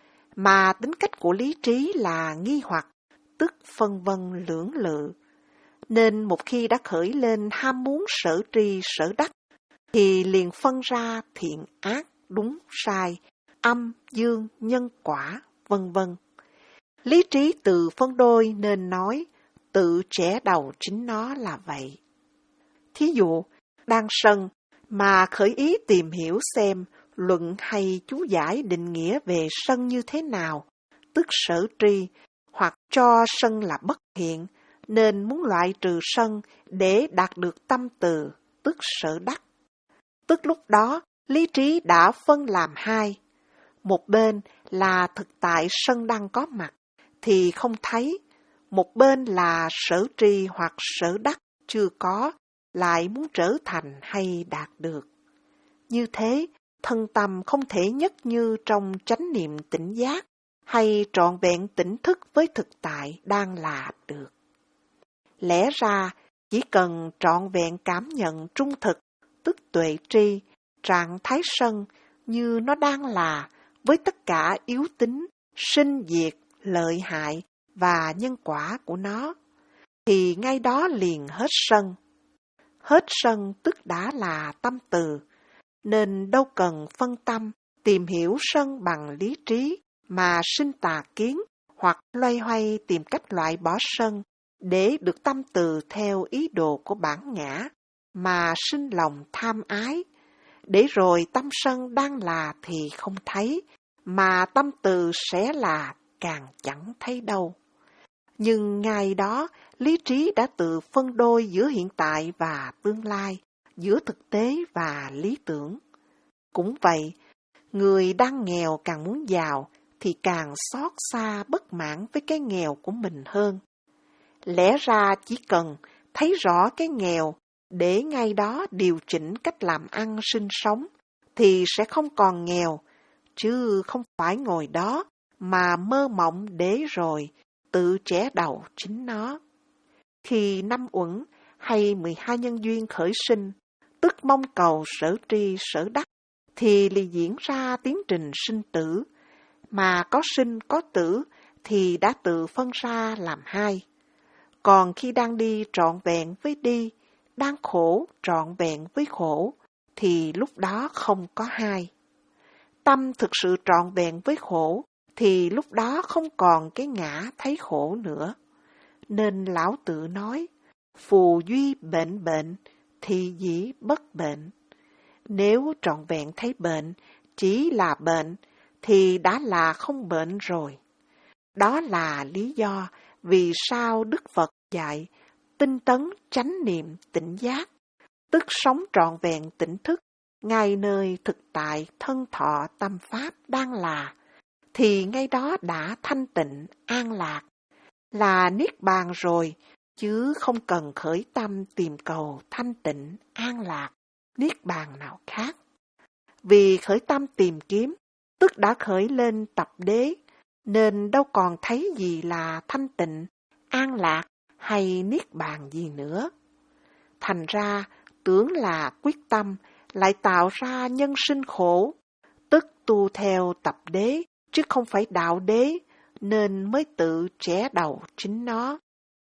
Mà tính cách của lý trí là nghi hoặc, tức phân vân lưỡng lự. Nên một khi đã khởi lên ham muốn sở tri sở đắc, thì liền phân ra thiện ác, đúng sai, âm, dương, nhân quả, vân vân. Lý trí tự phân đôi nên nói, tự trẻ đầu chính nó là vậy. Thí dụ, đang sân mà khởi ý tìm hiểu xem luận hay chú giải định nghĩa về sân như thế nào, tức sở tri, hoặc cho sân là bất thiện, nên muốn loại trừ sân để đạt được tâm từ, tức sở đắc. Tức lúc đó, lý trí đã phân làm hai. Một bên là thực tại sân đang có mặt, thì không thấy. Một bên là sở tri hoặc sở đắc chưa có, lại muốn trở thành hay đạt được. Như thế, thân tâm không thể nhất như trong chánh niệm tỉnh giác, hay trọn vẹn tỉnh thức với thực tại đang là được. Lẽ ra, chỉ cần trọn vẹn cảm nhận trung thực, tức tuệ tri, trạng thái sân như nó đang là, với tất cả yếu tính, sinh diệt, lợi hại và nhân quả của nó, thì ngay đó liền hết sân. Hết sân tức đã là tâm từ, nên đâu cần phân tâm, tìm hiểu sân bằng lý trí mà sinh tà kiến hoặc loay hoay tìm cách loại bỏ sân để được tâm từ theo ý đồ của bản ngã mà sinh lòng tham ái, để rồi tâm sân đang là thì không thấy, mà tâm từ sẽ là càng chẳng thấy đâu. Nhưng ngày đó, lý trí đã tự phân đôi giữa hiện tại và tương lai, giữa thực tế và lý tưởng. Cũng vậy, người đang nghèo càng muốn giàu thì càng xót xa bất mãn với cái nghèo của mình hơn. Lẽ ra chỉ cần thấy rõ cái nghèo để ngay đó điều chỉnh cách làm ăn sinh sống thì sẽ không còn nghèo, chứ không phải ngồi đó mà mơ mộng để rồi tự trẻ đầu chính nó. Khi năm uẩn hay mười hai nhân duyên khởi sinh, tức mong cầu sở tri sở đắc, thì liền diễn ra tiến trình sinh tử, mà có sinh có tử thì đã tự phân ra làm hai. Còn khi đang đi trọn vẹn với đi, đang khổ trọn vẹn với khổ, thì lúc đó không có hai. Tâm thực sự trọn vẹn với khổ, thì lúc đó không còn cái ngã thấy khổ nữa. Nên Lão Tự nói, phù duy bệnh bệnh, thì dĩ bất bệnh. Nếu trọn vẹn thấy bệnh, chỉ là bệnh, thì đã là không bệnh rồi. Đó là lý do vì sao Đức Phật dạy tinh tấn chánh niệm tỉnh giác, tức sống trọn vẹn tỉnh thức, ngay nơi thực tại thân thọ tâm pháp đang là, thì ngay đó đã thanh tịnh, an lạc, là niết bàn rồi, chứ không cần khởi tâm tìm cầu thanh tịnh, an lạc, niết bàn nào khác. Vì khởi tâm tìm kiếm, tức đã khởi lên tập đế, nên đâu còn thấy gì là thanh tịnh, an lạc hay niết bàn gì nữa. Thành ra, tưởng là quyết tâm lại tạo ra nhân sinh khổ, tức tu theo tập đế, chứ không phải đạo đế, nên mới tự trẻ đầu chính nó.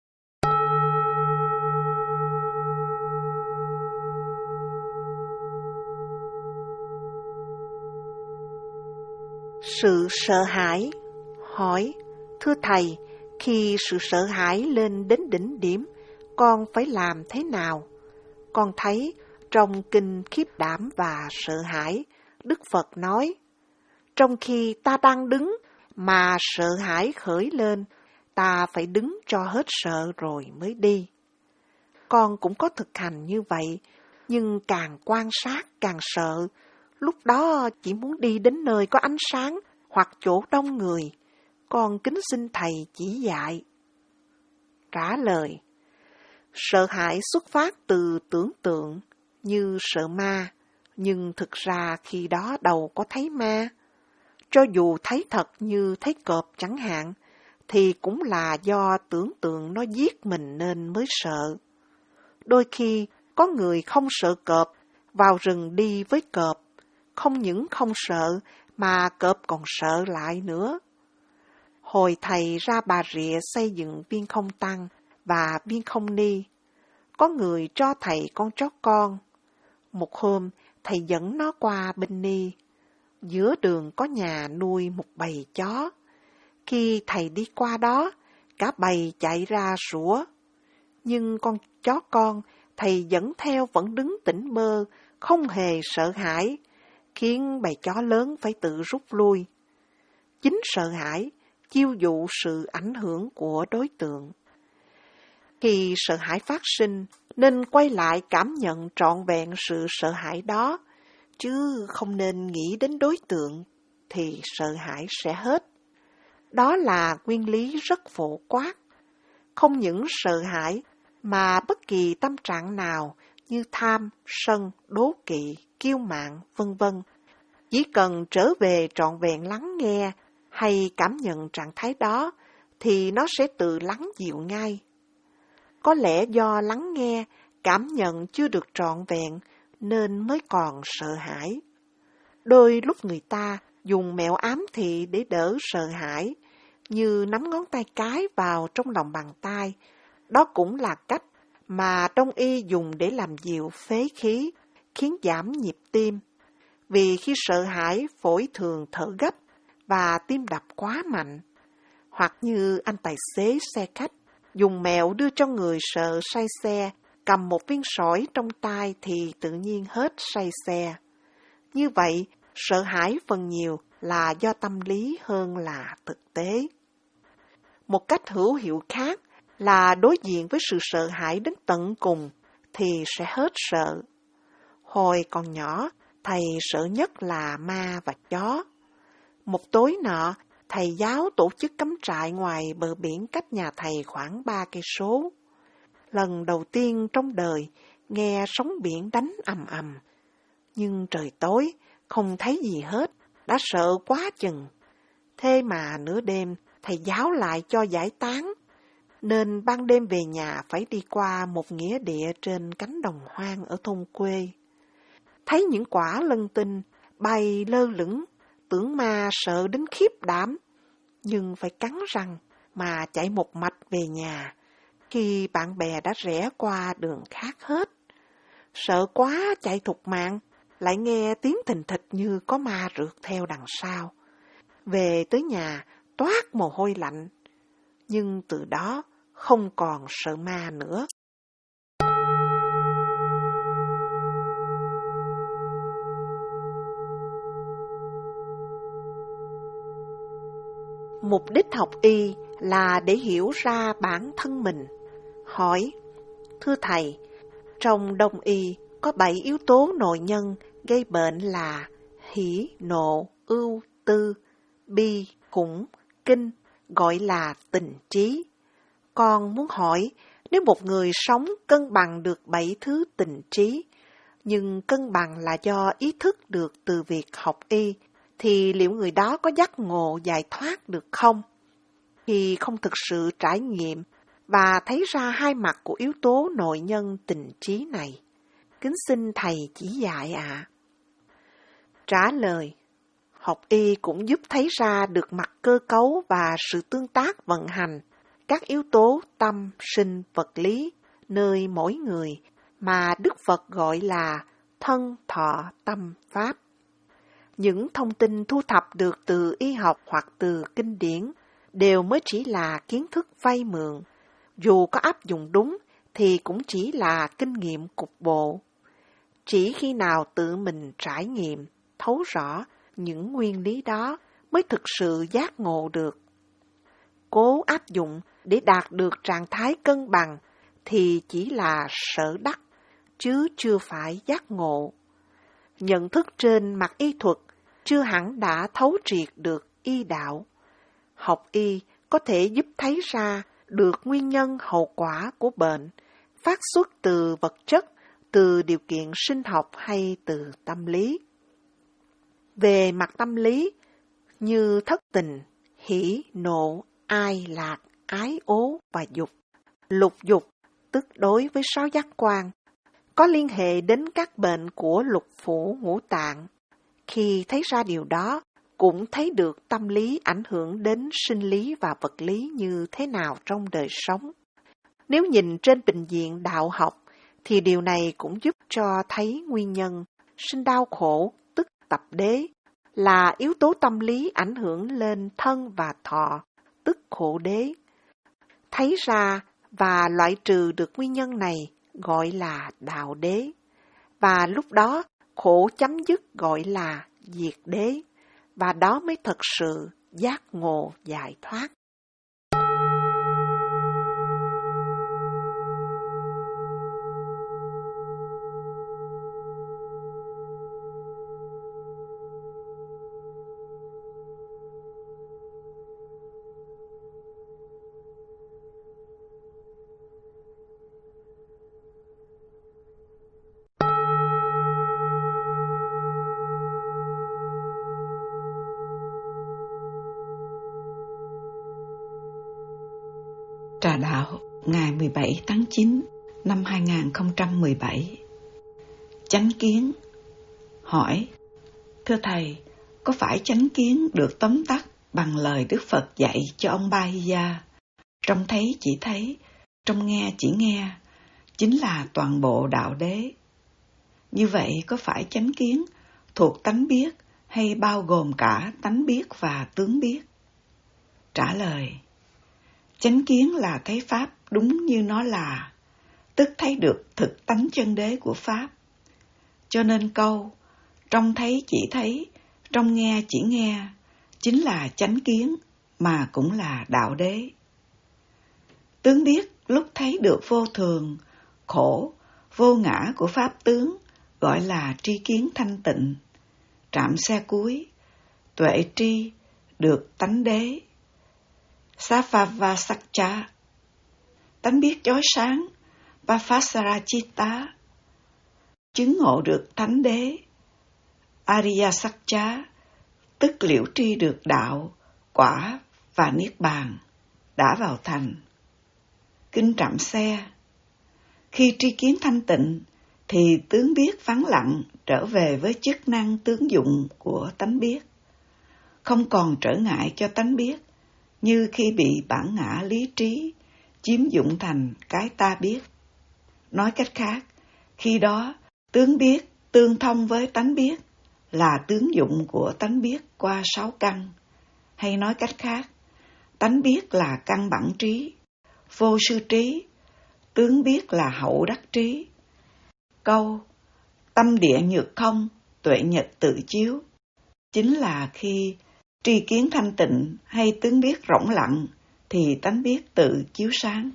Sự sợ hãi. Hỏi, thưa Thầy, khi sự sợ hãi lên đến đỉnh điểm, con phải làm thế nào? Con thấy trong kinh Khiếp Đảm và Sợ Hãi, Đức Phật nói, trong khi ta đang đứng mà sợ hãi khởi lên, ta phải đứng cho hết sợ rồi mới đi. Con cũng có thực hành như vậy, nhưng càng quan sát càng sợ, lúc đó chỉ muốn đi đến nơi có ánh sáng hoặc chỗ đông người. Con kính xin Thầy chỉ dạy. Trả lời, sợ hãi xuất phát từ tưởng tượng như sợ ma, nhưng thực ra khi đó đâu có thấy ma. Cho dù thấy thật như thấy cọp chẳng hạn, thì cũng là do tưởng tượng nó giết mình nên mới sợ. Đôi khi có người không sợ cọp, vào rừng đi với cọp, không những không sợ mà cọp còn sợ lại nữa. Hồi Thầy ra Bà Rịa xây dựng viên không tăng và viên không ni, có người cho Thầy con chó con. Một hôm, Thầy dẫn nó qua bên ni. Giữa đường có nhà nuôi một bầy chó. Khi Thầy đi qua đó, cả bầy chạy ra sủa. Nhưng con chó con Thầy dẫn theo vẫn đứng tỉnh bơ, không hề sợ hãi, khiến bầy chó lớn phải tự rút lui. Chính sợ hãi chiêu dụ sự ảnh hưởng của đối tượng. Khi sợ hãi phát sinh, nên quay lại cảm nhận trọn vẹn sự sợ hãi đó, chứ không nên nghĩ đến đối tượng, thì sợ hãi sẽ hết. Đó là nguyên lý rất phổ quát. Không những sợ hãi, mà bất kỳ tâm trạng nào như tham, sân, đố kỵ, kiêu mạn, vân vân, chỉ cần trở về trọn vẹn lắng nghe hay cảm nhận trạng thái đó, thì nó sẽ tự lắng dịu ngay. Có lẽ do lắng nghe, cảm nhận chưa được trọn vẹn, nên mới còn sợ hãi. Đôi lúc người ta dùng mẹo ám thị để đỡ sợ hãi, như nắm ngón tay cái vào trong lòng bàn tay. Đó cũng là cách mà Đông y dùng để làm dịu phế khí, khiến giảm nhịp tim. Vì khi sợ hãi, phổi thường thở gấp và tim đập quá mạnh. Hoặc như anh tài xế xe khách, dùng mẹo đưa cho người sợ say xe, cầm một viên sỏi trong tay thì tự nhiên hết say xe. Như vậy, sợ hãi phần nhiều là do tâm lý hơn là thực tế. Một cách hữu hiệu khác là đối diện với sự sợ hãi đến tận cùng thì sẽ hết sợ. Hồi còn nhỏ, Thầy sợ nhất là ma và chó. Một tối nọ, Thầy giáo tổ chức cắm trại ngoài bờ biển cách nhà Thầy khoảng ba cây số. Lần đầu tiên trong đời, nghe sóng biển đánh ầm ầm. Nhưng trời tối, không thấy gì hết, đã sợ quá chừng. Thế mà nửa đêm, Thầy giáo lại cho giải tán, nên ban đêm về nhà phải đi qua một nghĩa địa trên cánh đồng hoang ở thôn quê. Thấy những quả lân tinh bay lơ lửng, tưởng ma sợ đến khiếp đảm, nhưng phải cắn răng mà chạy một mạch về nhà, khi bạn bè đã rẽ qua đường khác hết. Sợ quá chạy thục mạng, lại nghe tiếng thình thịch như có ma rượt theo đằng sau. Về tới nhà, toát mồ hôi lạnh, nhưng từ đó không còn sợ ma nữa. Mục đích học y là để hiểu ra bản thân mình. Hỏi: thưa thầy, trong đông y có bảy yếu tố nội nhân gây bệnh là hỉ, nộ, ưu, tư, bi, khủng, kinh, gọi là tình trí. Con muốn hỏi, nếu một người sống cân bằng được bảy thứ tình trí, nhưng cân bằng là do ý thức được từ việc học y, thì liệu người đó có giác ngộ giải thoát được không? Khi không thực sự trải nghiệm và thấy ra hai mặt của yếu tố nội nhân tình trí này, kính xin thầy chỉ dạy ạ. À. Trả lời: học y cũng giúp thấy ra được mặt cơ cấu và sự tương tác vận hành các yếu tố tâm, sinh, vật lý nơi mỗi người mà Đức Phật gọi là thân, thọ, tâm, pháp. Những thông tin thu thập được từ y học hoặc từ kinh điển đều mới chỉ là kiến thức vay mượn. Dù có áp dụng đúng thì cũng chỉ là kinh nghiệm cục bộ. Chỉ khi nào tự mình trải nghiệm, thấu rõ những nguyên lý đó mới thực sự giác ngộ được. Cố áp dụng để đạt được trạng thái cân bằng thì chỉ là sở đắc, chứ chưa phải giác ngộ. Nhận thức trên mặt y thuật chưa hẳn đã thấu triệt được y đạo. Học y có thể giúp thấy ra được nguyên nhân hậu quả của bệnh, phát xuất từ vật chất, từ điều kiện sinh học hay từ tâm lý. Về mặt tâm lý, như thất tình, hỉ, nộ, ai, lạc, ái, ố và dục. Lục dục, tức đối với sáu giác quan, có liên hệ đến các bệnh của lục phủ ngũ tạng. Khi thấy ra điều đó, cũng thấy được tâm lý ảnh hưởng đến sinh lý và vật lý như thế nào trong đời sống. Nếu nhìn trên bình diện đạo học, thì điều này cũng giúp cho thấy nguyên nhân sinh đau khổ, tức tập đế, là yếu tố tâm lý ảnh hưởng lên thân và thọ, tức khổ đế. Thấy ra và loại trừ được nguyên nhân này gọi là đạo đế, và lúc đó khổ chấm dứt gọi là diệt đế, và đó mới thật sự giác ngộ giải thoát. Trà Đạo ngày mười bảy tháng chín năm hai nghìn không trăm mười bảy. Chánh kiến. Hỏi: thưa thầy, có phải chánh kiến được tóm tắt bằng lời Đức Phật dạy cho ông Ba Hy gia, trông thấy chỉ thấy, trông nghe chỉ nghe, chính là toàn bộ đạo đế? Như vậy có phải chánh kiến thuộc tánh biết hay bao gồm cả tánh biết và tướng biết? Trả lời: chánh kiến là thấy Pháp đúng như nó là, tức thấy được thực tánh chân đế của Pháp. Cho nên câu trông thấy chỉ thấy, trông nghe chỉ nghe, chính là chánh kiến mà cũng là đạo đế. Tướng biết lúc thấy được vô thường, khổ, vô ngã của Pháp tướng gọi là tri kiến thanh tịnh. Trạm xe cuối, tuệ tri được tánh đế. Savavasaccha, tánh biết chói sáng, Vafasarachita, chứng ngộ được thánh đế. Ariyasaccha, tức liễu tri được đạo, quả và niết bàn, đã vào thành. Kinh Trạm Xe, khi tri kiến thanh tịnh, thì tướng biết vắng lặng trở về với chức năng tướng dụng của tánh biết, không còn trở ngại cho tánh biết, như khi bị bản ngã lý trí chiếm dụng thành cái ta biết. Nói cách khác, khi đó tướng biết tương thông với tánh biết là tướng dụng của tánh biết qua sáu căn, hay nói cách khác, tánh biết là căn bản trí, vô sư trí, tướng biết là hậu đắc trí. Câu tâm địa nhược không, tuệ nhật tự chiếu, chính là khi tri kiến thanh tịnh hay tướng biết rỗng lặng, thì tánh biết tự chiếu sáng.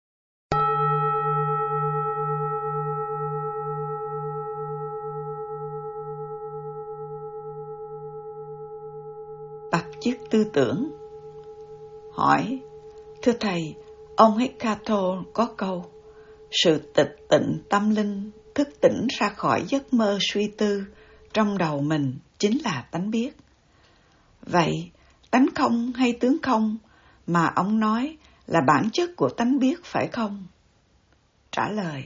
Bạc chức tư tưởng. Hỏi: thưa Thầy, ông Hecatô có câu: sự tịch tịnh tâm linh thức tỉnh ra khỏi giấc mơ suy tư trong đầu mình chính là tánh biết. Vậy, tánh không hay tướng không mà ông nói là bản chất của tánh biết phải không? Trả lời: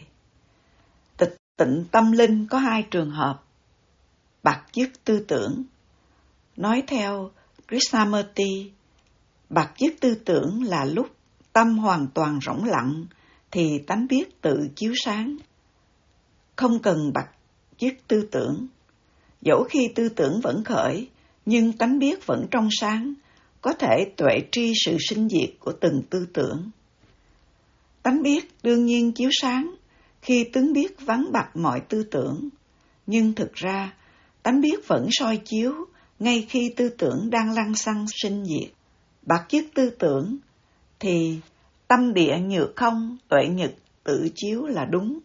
tịch tịnh tâm linh có hai trường hợp. Bạc dứt tư tưởng. Nói theo Krishnamurti, bạc dứt tư tưởng là lúc tâm hoàn toàn rỗng lặng thì tánh biết tự chiếu sáng. Không cần bạc dứt tư tưởng. Dẫu khi tư tưởng vẫn khởi, nhưng tánh biết vẫn trong sáng, có thể tuệ tri sự sinh diệt của từng tư tưởng. Tánh biết đương nhiên chiếu sáng khi tướng biết vắng bặt mọi tư tưởng, nhưng thực ra tánh biết vẫn soi chiếu ngay khi tư tưởng đang lăng xăng sinh diệt. Bạc dứt tư tưởng thì tâm địa nhược không, tuệ nhật tự chiếu là đúng.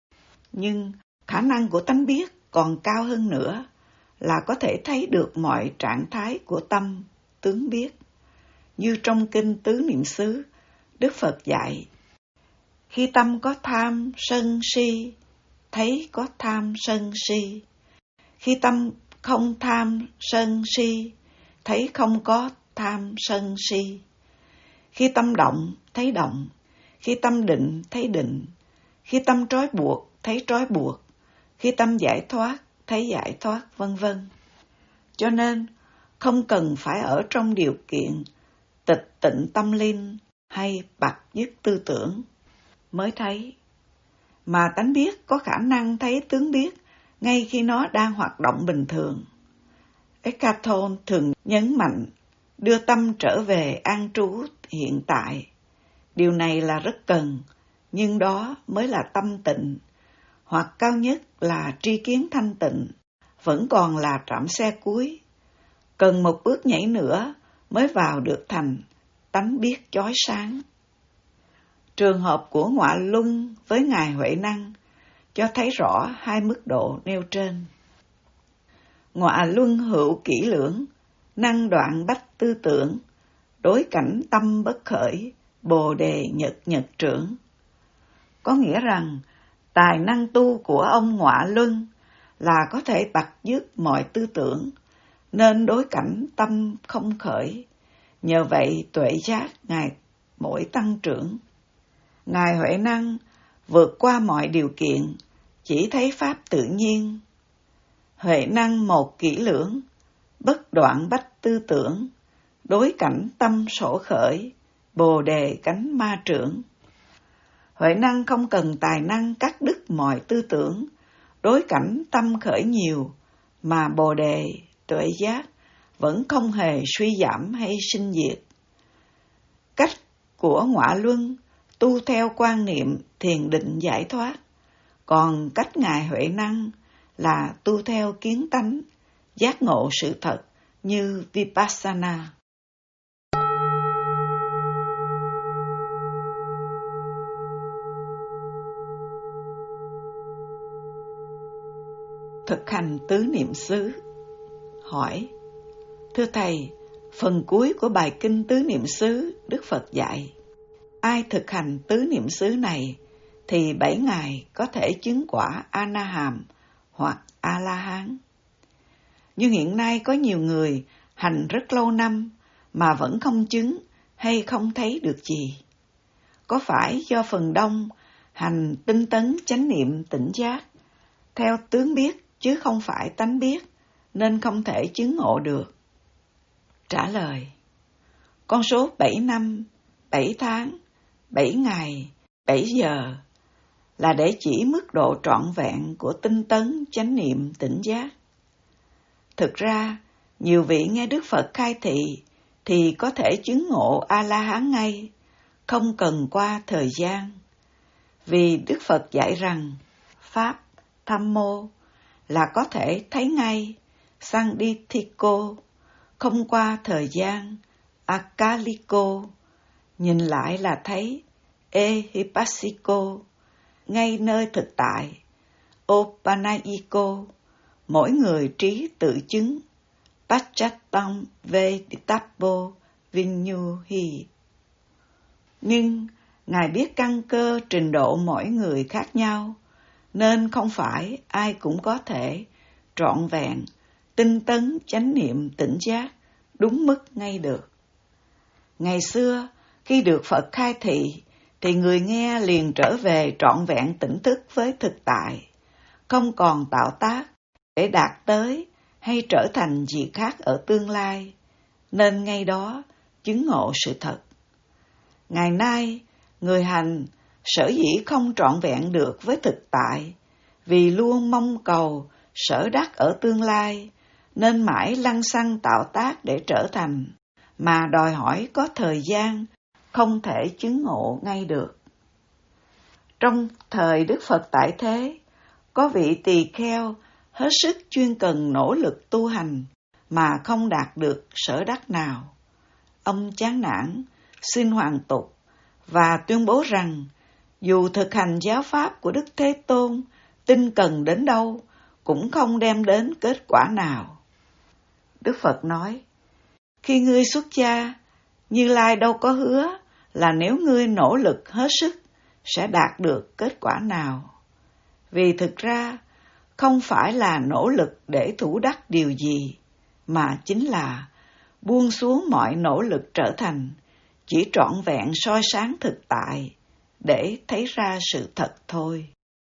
Nhưng khả năng của tánh biết còn cao hơn nữa, là có thể thấy được mọi trạng thái của tâm, tướng biết. Như trong kinh Tứ Niệm xứ, Đức Phật dạy: khi tâm có tham, sân, si, thấy có tham, sân, si. Khi tâm không tham, sân, si, thấy không có tham, sân, si. Khi tâm động, thấy động. Khi tâm định, thấy định. Khi tâm trói buộc, thấy trói buộc. Khi tâm giải thoát, thấy giải thoát, vân vân. Cho nên, không cần phải ở trong điều kiện tịch tịnh tâm linh hay bạc dứt tư tưởng mới thấy, mà tánh biết có khả năng thấy tướng biết ngay khi nó đang hoạt động bình thường. Eckhart Tolle thường nhấn mạnh đưa tâm trở về an trú hiện tại. Điều này là rất cần, nhưng đó mới là tâm tịnh, hoặc cao nhất là tri kiến thanh tịnh, vẫn còn là trạm xe cuối. Cần một bước nhảy nữa mới vào được thành tánh biết chói sáng. Trường hợp của Ngọa Luân với Ngài Huệ Năng cho thấy rõ hai mức độ nêu trên. Ngọa Luân hữu kỹ lưỡng, năng đoạn bách tư tưởng, đối cảnh tâm bất khởi, bồ đề nhật nhật trưởng. Có nghĩa rằng, tài năng tu của ông Ngọa Luân là có thể bặt dứt mọi tư tưởng, nên đối cảnh tâm không khởi. Nhờ vậy tuệ giác Ngài mỗi tăng trưởng. Ngài Huệ Năng vượt qua mọi điều kiện, chỉ thấy pháp tự nhiên. Huệ Năng một kỹ lưỡng, bất đoạn bách tư tưởng, đối cảnh tâm sổ khởi, bồ đề cánh ma trưởng. Huệ Năng không cần tài năng cắt đứt mọi tư tưởng, đối cảnh tâm khởi nhiều, mà bồ đề, tuệ giác vẫn không hề suy giảm hay sinh diệt. Cách của Ngọa Luân tu theo quan niệm thiền định giải thoát, còn cách Ngài Huệ Năng là tu theo kiến tánh, giác ngộ sự thật như Vipassana. Thực hành tứ niệm xứ. Hỏi: thưa Thầy, phần cuối của bài kinh tứ niệm xứ Đức Phật dạy, ai thực hành tứ niệm xứ này thì bảy ngày có thể chứng quả A-na-hàm hoặc A-la-hán. Nhưng hiện nay có nhiều người hành rất lâu năm mà vẫn không chứng hay không thấy được gì. Có phải do phần đông hành tinh tấn chánh niệm tỉnh giác, theo tướng biết chứ không phải tánh biết, nên không thể chứng ngộ được? Trả lời: con số bảy năm, bảy tháng, bảy ngày, bảy giờ là để chỉ mức độ trọn vẹn của tinh tấn chánh niệm tỉnh giác. Thực ra, nhiều vị nghe Đức Phật khai thị thì có thể chứng ngộ A-la-hán ngay, không cần qua thời gian. Vì Đức Phật dạy rằng, Pháp, Tham mô là có thể thấy ngay, Sandithiko, không qua thời gian Akaliko, nhìn lại là thấy Ehipassiko, ngay nơi thực tại Opanaiko, mỗi người trí tự chứng Pachattam Veditapo Vinyuhi. Nhưng Ngài biết căn cơ trình độ mỗi người khác nhau, nên không phải ai cũng có thể trọn vẹn, tinh tấn chánh niệm tỉnh giác đúng mức ngay được. Ngày xưa, khi được Phật khai thị, thì người nghe liền trở về trọn vẹn tỉnh thức với thực tại, không còn tạo tác để đạt tới hay trở thành gì khác ở tương lai, nên ngay đó chứng ngộ sự thật. Ngày nay, người hành sở dĩ không trọn vẹn được với thực tại, vì luôn mong cầu sở đắc ở tương lai, nên mãi lăng xăng tạo tác để trở thành, mà đòi hỏi có thời gian, không thể chứng ngộ ngay được. Trong thời Đức Phật tại thế, có vị tỳ kheo hết sức chuyên cần nỗ lực tu hành mà không đạt được sở đắc nào. Ông chán nản, xin hoàn tục và tuyên bố rằng dù thực hành giáo pháp của Đức Thế Tôn tinh cần đến đâu cũng không đem đến kết quả nào. Đức Phật nói, khi ngươi xuất gia, Như Lai đâu có hứa là nếu ngươi nỗ lực hết sức sẽ đạt được kết quả nào. Vì thực ra, không phải là nỗ lực để thủ đắc điều gì, mà chính là buông xuống mọi nỗ lực trở thành, chỉ trọn vẹn soi sáng thực tại, để thấy ra sự thật thôi.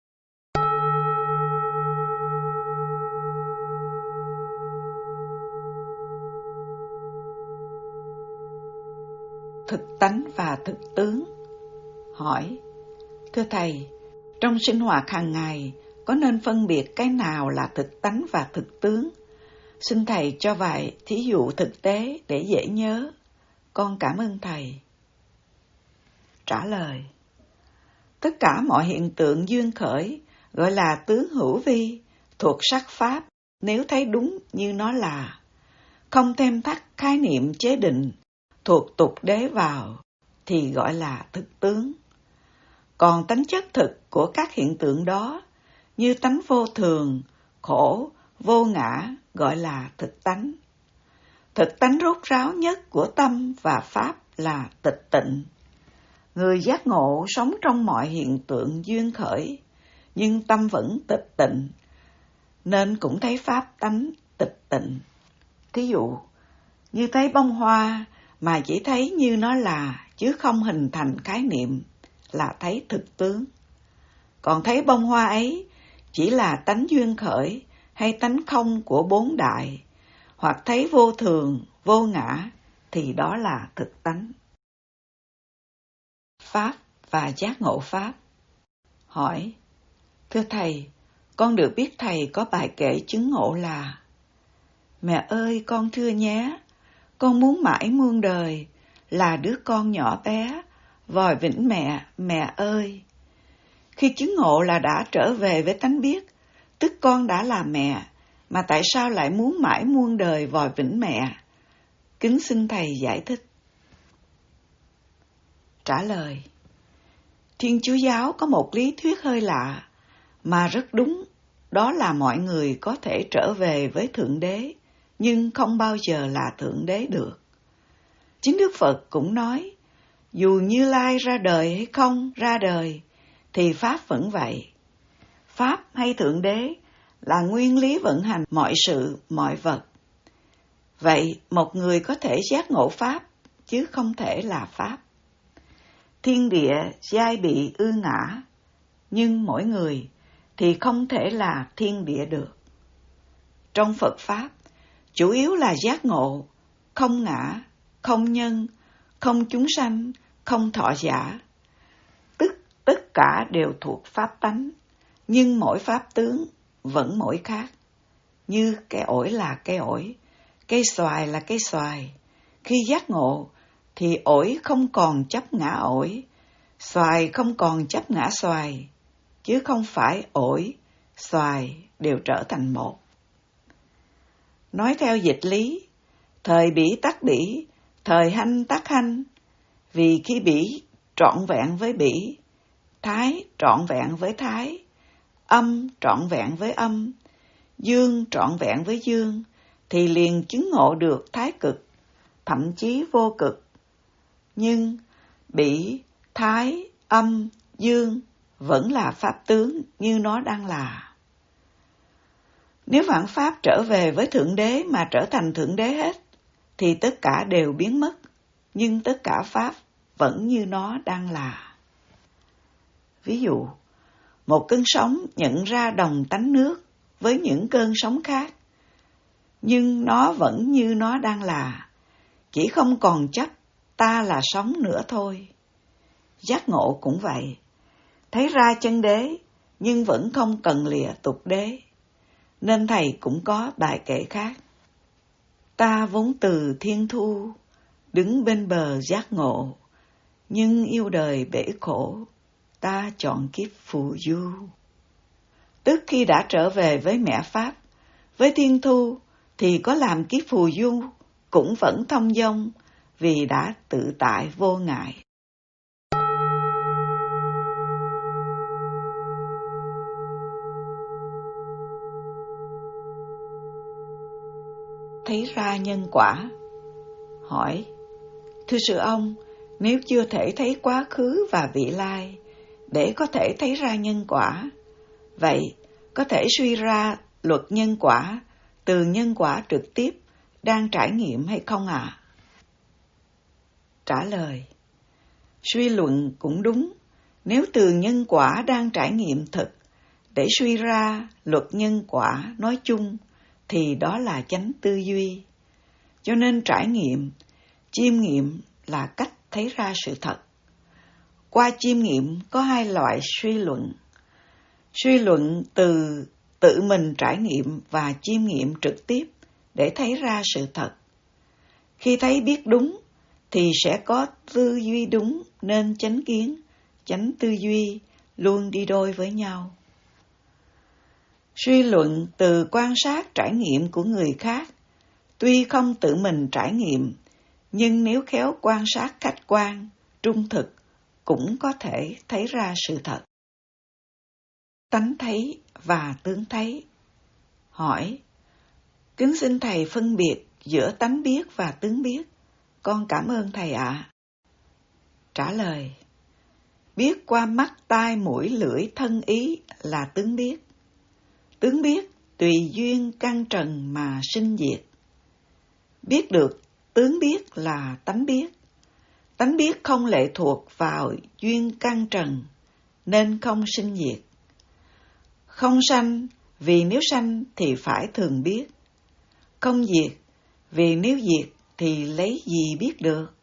Thực tánh và thực tướng. Hỏi, thưa Thầy, trong sinh hoạt hàng ngày có nên phân biệt cái nào là thực tánh và thực tướng? Xin Thầy cho vài thí dụ thực tế để dễ nhớ. Con cảm ơn Thầy. Trả lời, tất cả mọi hiện tượng duyên khởi gọi là tướng hữu vi, thuộc sắc pháp, nếu thấy đúng như nó là, không thêm thắt khái niệm chế định, thuộc tục đế vào, thì gọi là thực tướng. Còn tánh chất thực của các hiện tượng đó, như tánh vô thường, khổ, vô ngã, gọi là thực tánh. Thực tánh rốt ráo nhất của tâm và pháp là tịch tịnh. Người giác ngộ sống trong mọi hiện tượng duyên khởi, nhưng tâm vẫn tịch tịnh, nên cũng thấy pháp tánh tịch tịnh. Thí dụ, như thấy bông hoa mà chỉ thấy như nó là, chứ không hình thành khái niệm, là thấy thực tướng. Còn thấy bông hoa ấy chỉ là tánh duyên khởi hay tánh không của bốn đại, hoặc thấy vô thường, vô ngã, thì đó là thực tánh. Pháp và giác ngộ pháp. Hỏi, thưa Thầy, con được biết Thầy có bài kệ chứng ngộ là: Mẹ ơi con thưa nhé, con muốn mãi muôn đời là đứa con nhỏ bé, vòi vĩnh mẹ, mẹ ơi. Khi chứng ngộ là đã trở về với tánh biết, tức con đã là mẹ, mà tại sao lại muốn mãi muôn đời vòi vĩnh mẹ? Kính xin Thầy giải thích. Trả lời, Thiên Chúa Giáo có một lý thuyết hơi lạ, mà rất đúng, đó là mọi người có thể trở về với Thượng Đế, nhưng không bao giờ là Thượng Đế được. Chính Đức Phật cũng nói, dù Như Lai ra đời hay không ra đời, thì Pháp vẫn vậy. Pháp hay Thượng Đế là nguyên lý vận hành mọi sự, mọi vật. Vậy, một người có thể giác ngộ Pháp, chứ không thể là Pháp. Thiên địa giai bị ư ngã, nhưng mỗi người thì không thể là thiên địa được. Trong Phật Pháp, chủ yếu là giác ngộ, không ngã, không nhân, không chúng sanh, không thọ giả. Tức tất cả đều thuộc Pháp tánh, nhưng mỗi Pháp tướng vẫn mỗi khác. Như cây ổi là cây ổi, cây xoài là cây xoài. Khi giác ngộ, thì ổi không còn chấp ngã ổi, xoài không còn chấp ngã xoài, chứ không phải ổi, xoài đều trở thành một. Nói theo dịch lý, thời bỉ tắc bỉ, thời hanh tắc hanh, vì khi bỉ trọn vẹn với bỉ, thái trọn vẹn với thái, âm trọn vẹn với âm, dương trọn vẹn với dương, thì liền chứng ngộ được thái cực, thậm chí vô cực. Nhưng bỉ, thái, âm, dương vẫn là pháp tướng như nó đang là. Nếu vạn pháp trở về với Thượng Đế mà trở thành Thượng Đế hết, thì tất cả đều biến mất, nhưng tất cả pháp vẫn như nó đang là. Ví dụ, một cơn sóng nhận ra đồng tánh nước với những cơn sóng khác, nhưng nó vẫn như nó đang là, chỉ không còn chấp ta là sóng nữa thôi. Giác ngộ cũng vậy, thấy ra chân đế nhưng vẫn không cần lìa tục đế, nên thầy cũng có bài kệ khác. Ta vốn từ thiên thu, đứng bên bờ giác ngộ, nhưng yêu đời bể khổ, ta chọn kiếp phù du. Tức khi đã trở về với mẹ Pháp, với thiên thu, thì có làm kiếp phù du cũng vẫn thông dong, vì đã tự tại vô ngại. Thấy ra nhân quả. Hỏi: thưa sư ông, nếu chưa thể thấy quá khứ và vị lai, để có thể thấy ra nhân quả, vậy có thể suy ra luật nhân quả từ nhân quả trực tiếp đang trải nghiệm hay không ạ? À? Trả lời: suy luận cũng đúng, nếu từ nhân quả đang trải nghiệm thực để suy ra luật nhân quả nói chung, thì đó là chánh tư duy. Cho nên trải nghiệm, chiêm nghiệm là cách thấy ra sự thật. Qua chiêm nghiệm có hai loại suy luận. Suy luận từ tự mình trải nghiệm và chiêm nghiệm trực tiếp để thấy ra sự thật. Khi thấy biết đúng thì sẽ có tư duy đúng, nên chánh kiến, chánh tư duy luôn đi đôi với nhau. Suy luận từ quan sát trải nghiệm của người khác, tuy không tự mình trải nghiệm, nhưng nếu khéo quan sát khách quan, trung thực, cũng có thể thấy ra sự thật. Tánh thấy và tướng thấy. Hỏi: kính xin thầy phân biệt giữa tánh biết và tướng biết, con cảm ơn thầy ạ. À. Trả lời: biết qua mắt, tai, mũi, lưỡi, thân, ý là tướng biết. Tướng biết tùy duyên căn trần mà sinh diệt. Biết được tướng biết là tánh biết. Tánh biết không lệ thuộc vào duyên căn trần, nên không sinh diệt. Không sanh, vì nếu sanh thì phải thường biết. Không diệt, vì nếu diệt thì lấy gì biết được.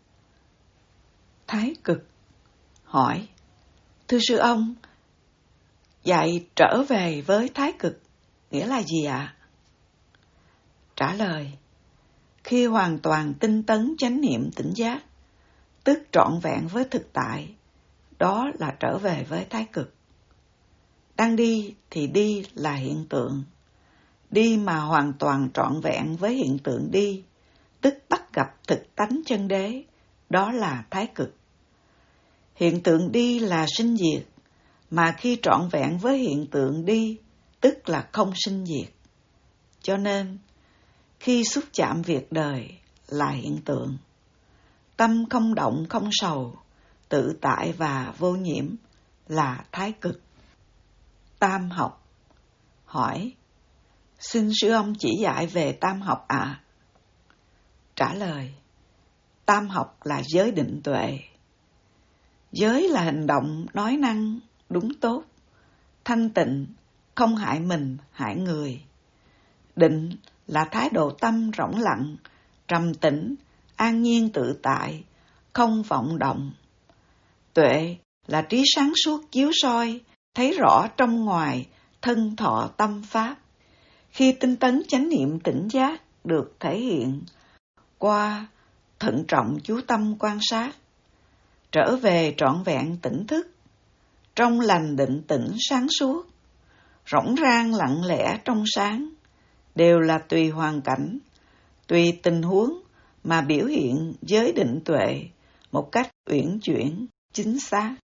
Thái cực. Hỏi: thưa sư ông, dạy trở về với thái cực nghĩa là gì ạ? À? Trả lời: khi hoàn toàn tinh tấn chánh niệm tỉnh giác, tức trọn vẹn với thực tại, đó là trở về với thái cực. Đang đi thì đi là hiện tượng. Đi mà hoàn toàn trọn vẹn với hiện tượng đi, tức bắt gặp thực tánh chân đế, đó là thái cực. Hiện tượng đi là sinh diệt, mà khi trọn vẹn với hiện tượng đi, tức là không sinh diệt. Cho nên, khi xúc chạm việc đời là hiện tượng. Tâm không động không sầu, tự tại và vô nhiễm là thái cực. Tam học. Hỏi: xin sư ông chỉ dạy về tam học ạ? À? Trả lời: tam học là giới định tuệ. Giới là hành động, nói năng đúng tốt, thanh tịnh, không hại mình, hại người. Định là thái độ tâm rỗng lặng, trầm tĩnh, an nhiên tự tại, không vọng động. Tuệ là trí sáng suốt chiếu soi, thấy rõ trong ngoài, thân thọ tâm pháp. Khi tinh tấn chánh niệm tỉnh giác được thể hiện qua thận trọng chú tâm quan sát, trở về trọn vẹn tỉnh thức, trong lành định tĩnh sáng suốt, rỗng rang lặng lẽ trong sáng, đều là tùy hoàn cảnh, tùy tình huống mà biểu hiện giới định tuệ một cách uyển chuyển, chính xác.